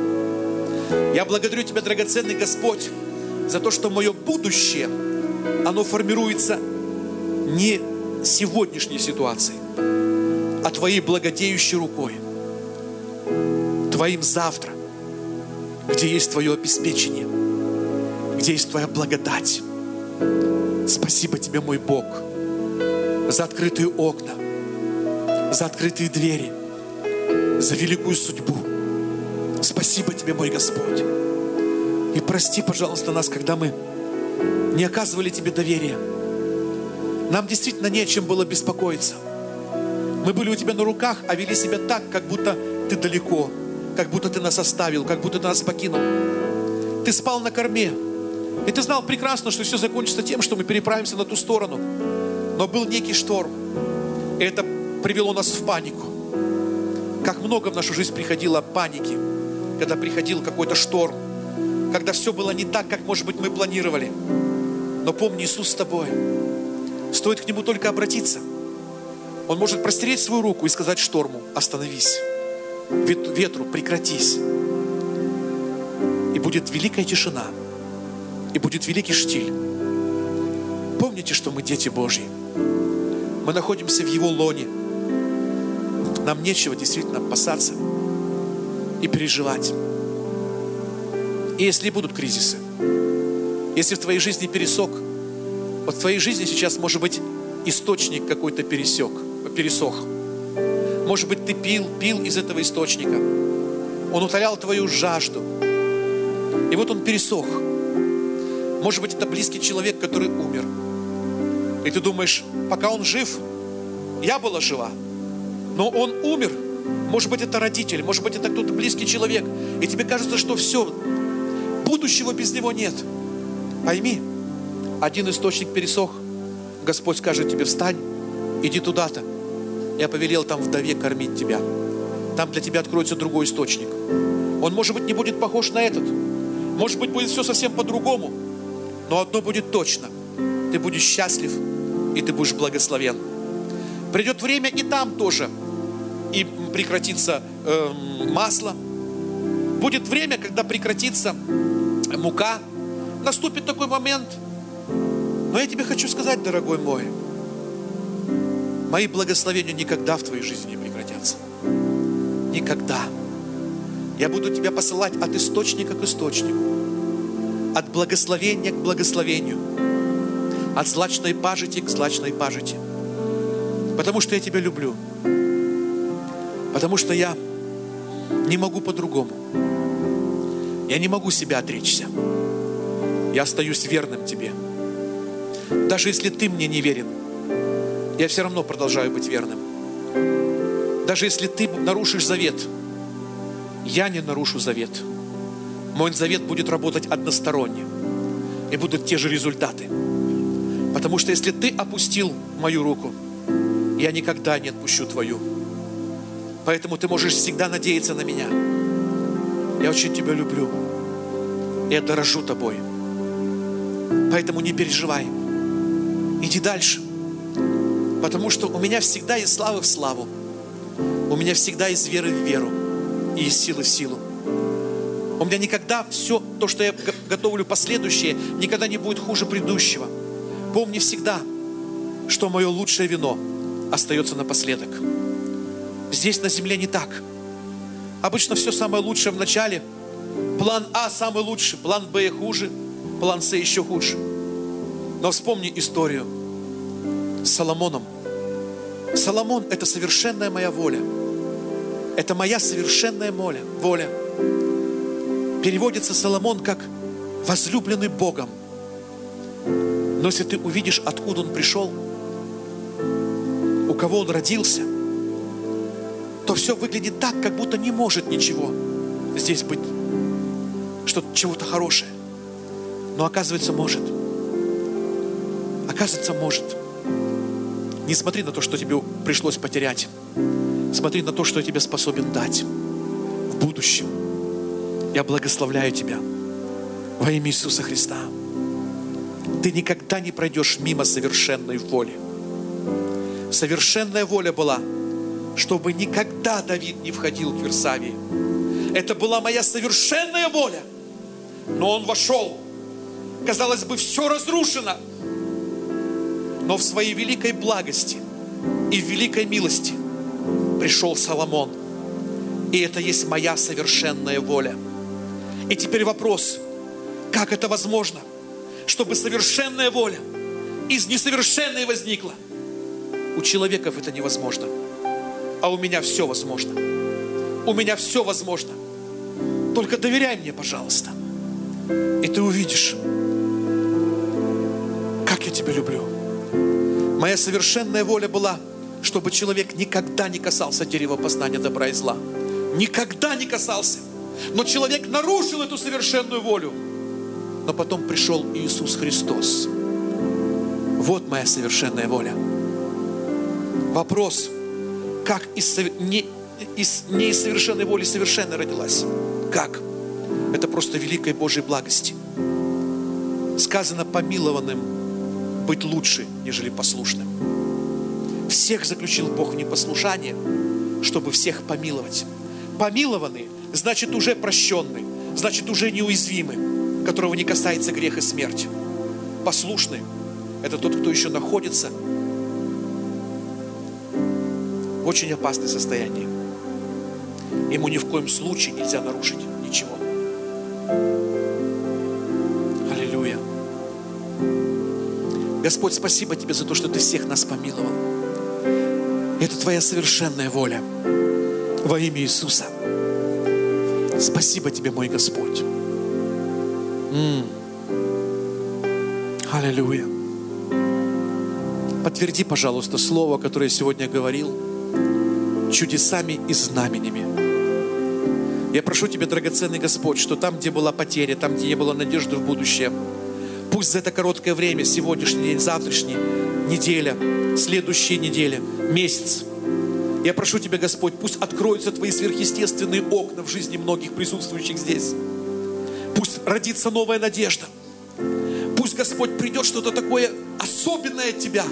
Я благодарю Тебя, драгоценный Господь, за то, что мое будущее, оно формируется не сегодняшней ситуацией, а Твоей благодеющей рукой, Твоим завтра, где есть Твое обеспечение, где есть Твоя благодать. Спасибо Тебе, мой Бог, за открытые окна, за открытые двери, за великую судьбу. Спасибо Тебе, мой Господь. И прости, пожалуйста, нас, когда мы не оказывали Тебе доверия. Нам действительно не о чем было беспокоиться. Мы были у Тебя на руках, а вели себя так, как будто Ты далеко, как будто Ты нас оставил, как будто Ты нас покинул. Ты спал на корме. И ты знал прекрасно, что все закончится тем, что мы переправимся на ту сторону. Но был некий шторм. И это привело нас в панику. Как много в нашу жизнь приходило паники, когда приходил какой-то шторм, когда все было не так, как, может быть, мы планировали. Но помни, Иисус с тобой. Стоит к Нему только обратиться. Он может простереть свою руку и сказать шторму: остановись, ветру прекратись. И будет великая тишина, и будет великий штиль. Помните, что мы дети Божьи. Мы находимся в Его лоне. Нам нечего действительно опасаться и переживать. И если будут кризисы, если в твоей жизни пересох, вот в твоей жизни сейчас, может быть, источник какой-то пересох. Может быть, ты пил из этого источника. Он утолял твою жажду. И вот он пересох. Может быть, это близкий человек, который умер. И ты думаешь, пока он жив, я была жива. Но он умер. Может быть, это родитель, может быть, это кто-то близкий человек. И тебе кажется, что все, будущего без него нет. Пойми, один источник пересох. Господь скажет тебе: встань, иди туда-то. Я повелел там вдове кормить тебя. Там для тебя откроется другой источник. Он, может быть, не будет похож на этот. Может быть, будет все совсем по-другому. Но одно будет точно. Ты будешь счастлив, и ты будешь благословен. Придет время и там тоже. И прекратится масло. Будет время, когда прекратится мука. Наступит такой момент. Но я тебе хочу сказать, дорогой мой, мои благословения никогда в твоей жизни не прекратятся. Никогда. Я буду тебя посылать от источника к источнику. От благословения к благословению. От злачной пажити к злачной пажити. Потому что я тебя люблю. Потому что я не могу по-другому. Я не могу себя отречься. Я остаюсь верным тебе. Даже если ты мне не верен, я все равно продолжаю быть верным. Даже если ты нарушишь завет, я не нарушу завет. Мой завет будет работать односторонне. И будут те же результаты. Потому что если ты опустил мою руку, я никогда не отпущу твою. Поэтому ты можешь всегда надеяться на меня. Я очень тебя люблю. Я дорожу тобой. Поэтому не переживай. Иди дальше. Потому что у меня всегда из славы в славу. У меня всегда из веры в веру. И из силы в силу. У меня никогда все то, что я готовлю последующее, никогда не будет хуже предыдущего. Помни всегда, что мое лучшее вино остается напоследок. Здесь на земле не так. Обычно все самое лучшее в начале. План А самый лучший, план Б хуже, план С еще хуже. Но вспомни историю с Соломоном. Соломон – это совершенная моя воля. Это моя совершенная воля. Переводится Соломон как возлюбленный Богом. Но если ты увидишь, откуда он пришел, у кого он родился, то все выглядит так, как будто не может ничего здесь быть, что-то, чего-то хорошее. Но оказывается, может. Оказывается, может. Не смотри на то, что тебе пришлось потерять. Смотри на то, что я тебе способен дать в будущем. Я благословляю тебя во имя Иисуса Христа. Ты никогда не пройдешь мимо совершенной воли. Совершенная воля была, чтобы никогда Давид не входил к Версавии. Это была моя совершенная воля. Но он вошел. Казалось бы, все разрушено. Но в своей великой благости и в великой милости пришел Соломон. И это есть моя совершенная воля. И теперь вопрос, как это возможно, чтобы совершенная воля из несовершенной возникла? У человеков это невозможно. А у меня все возможно. У меня все возможно. Только доверяй мне, пожалуйста. И ты увидишь, как я тебя люблю. Моя совершенная воля была, чтобы человек никогда не касался дерева познания добра и зла. Никогда не касался. Но человек нарушил эту совершенную волю. но потом пришел Иисус Христос. Вот моя совершенная воля. Вопрос, как из несовершенной воли совершенно родилась? Как? Это просто великой Божьей благости. Сказано, помилованным быть лучше, нежели послушным. Всех заключил Бог в непослушание, чтобы всех помиловать. Помилованный, значит уже прощенный, значит уже неуязвимый, которого не касается грех и смерть. Послушный — это тот, кто еще находится в очень опасном состоянии. Ему ни в коем случае нельзя нарушить ничего. Аллилуйя. Господь, спасибо Тебе за то, что Ты всех нас помиловал. Это Твоя совершенная воля. Во имя Иисуса. Спасибо Тебе, мой Господь. Аллилуйя. Подтверди, пожалуйста, слово, которое я сегодня говорил, чудесами и знаменями. Я прошу Тебя, драгоценный Господь, что там, где была потеря, там, где не было надежды в будущее, пусть за это короткое время, сегодняшний день, завтрашний, неделя, следующая неделя, месяц, я прошу Тебя, Господь, пусть откроются Твои сверхъестественные окна в жизни многих присутствующих здесь. Пусть родится новая надежда. Пусть, Господь, придет что-то такое особенное от Тебя.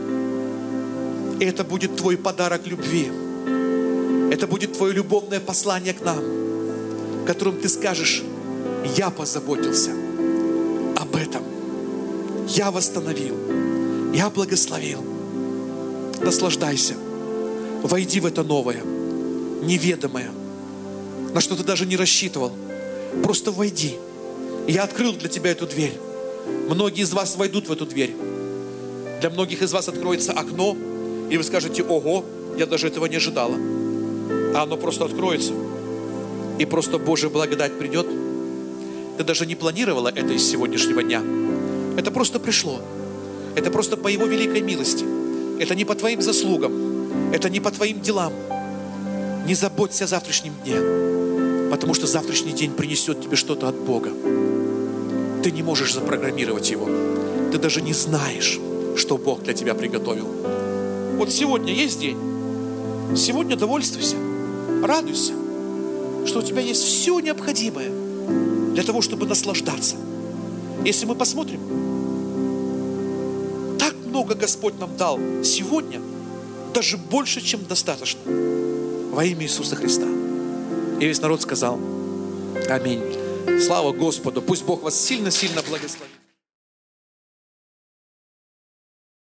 И это будет Твой подарок любви. Это будет Твое любовное послание к нам, которым Ты скажешь: я позаботился об этом. Я восстановил. Я благословил. Наслаждайся. Войди в это новое, неведомое, на что ты даже не рассчитывал. Просто войди. Я открыл для тебя эту дверь. Многие из вас войдут в эту дверь. Для многих из вас откроется окно, и вы скажете: ого, я даже этого не ожидала. А оно просто откроется. И просто Божья благодать придет. Ты даже не планировала это из сегодняшнего дня. Это просто пришло. Это просто по Его великой милости. Это не по твоим заслугам. Это не по твоим делам. Не заботься о завтрашнем дне, потому что завтрашний день принесет тебе что-то от Бога. Ты не можешь запрограммировать его. Ты даже не знаешь, что Бог для тебя приготовил. Вот сегодня есть день. Сегодня довольствуйся, радуйся, что у тебя есть все необходимое для того, чтобы наслаждаться. Если мы посмотрим, так много Господь нам дал сегодня, даже больше, чем достаточно. Во имя Иисуса Христа. И весь народ сказал: аминь. Слава Господу. Пусть Бог вас сильно-сильно благословит.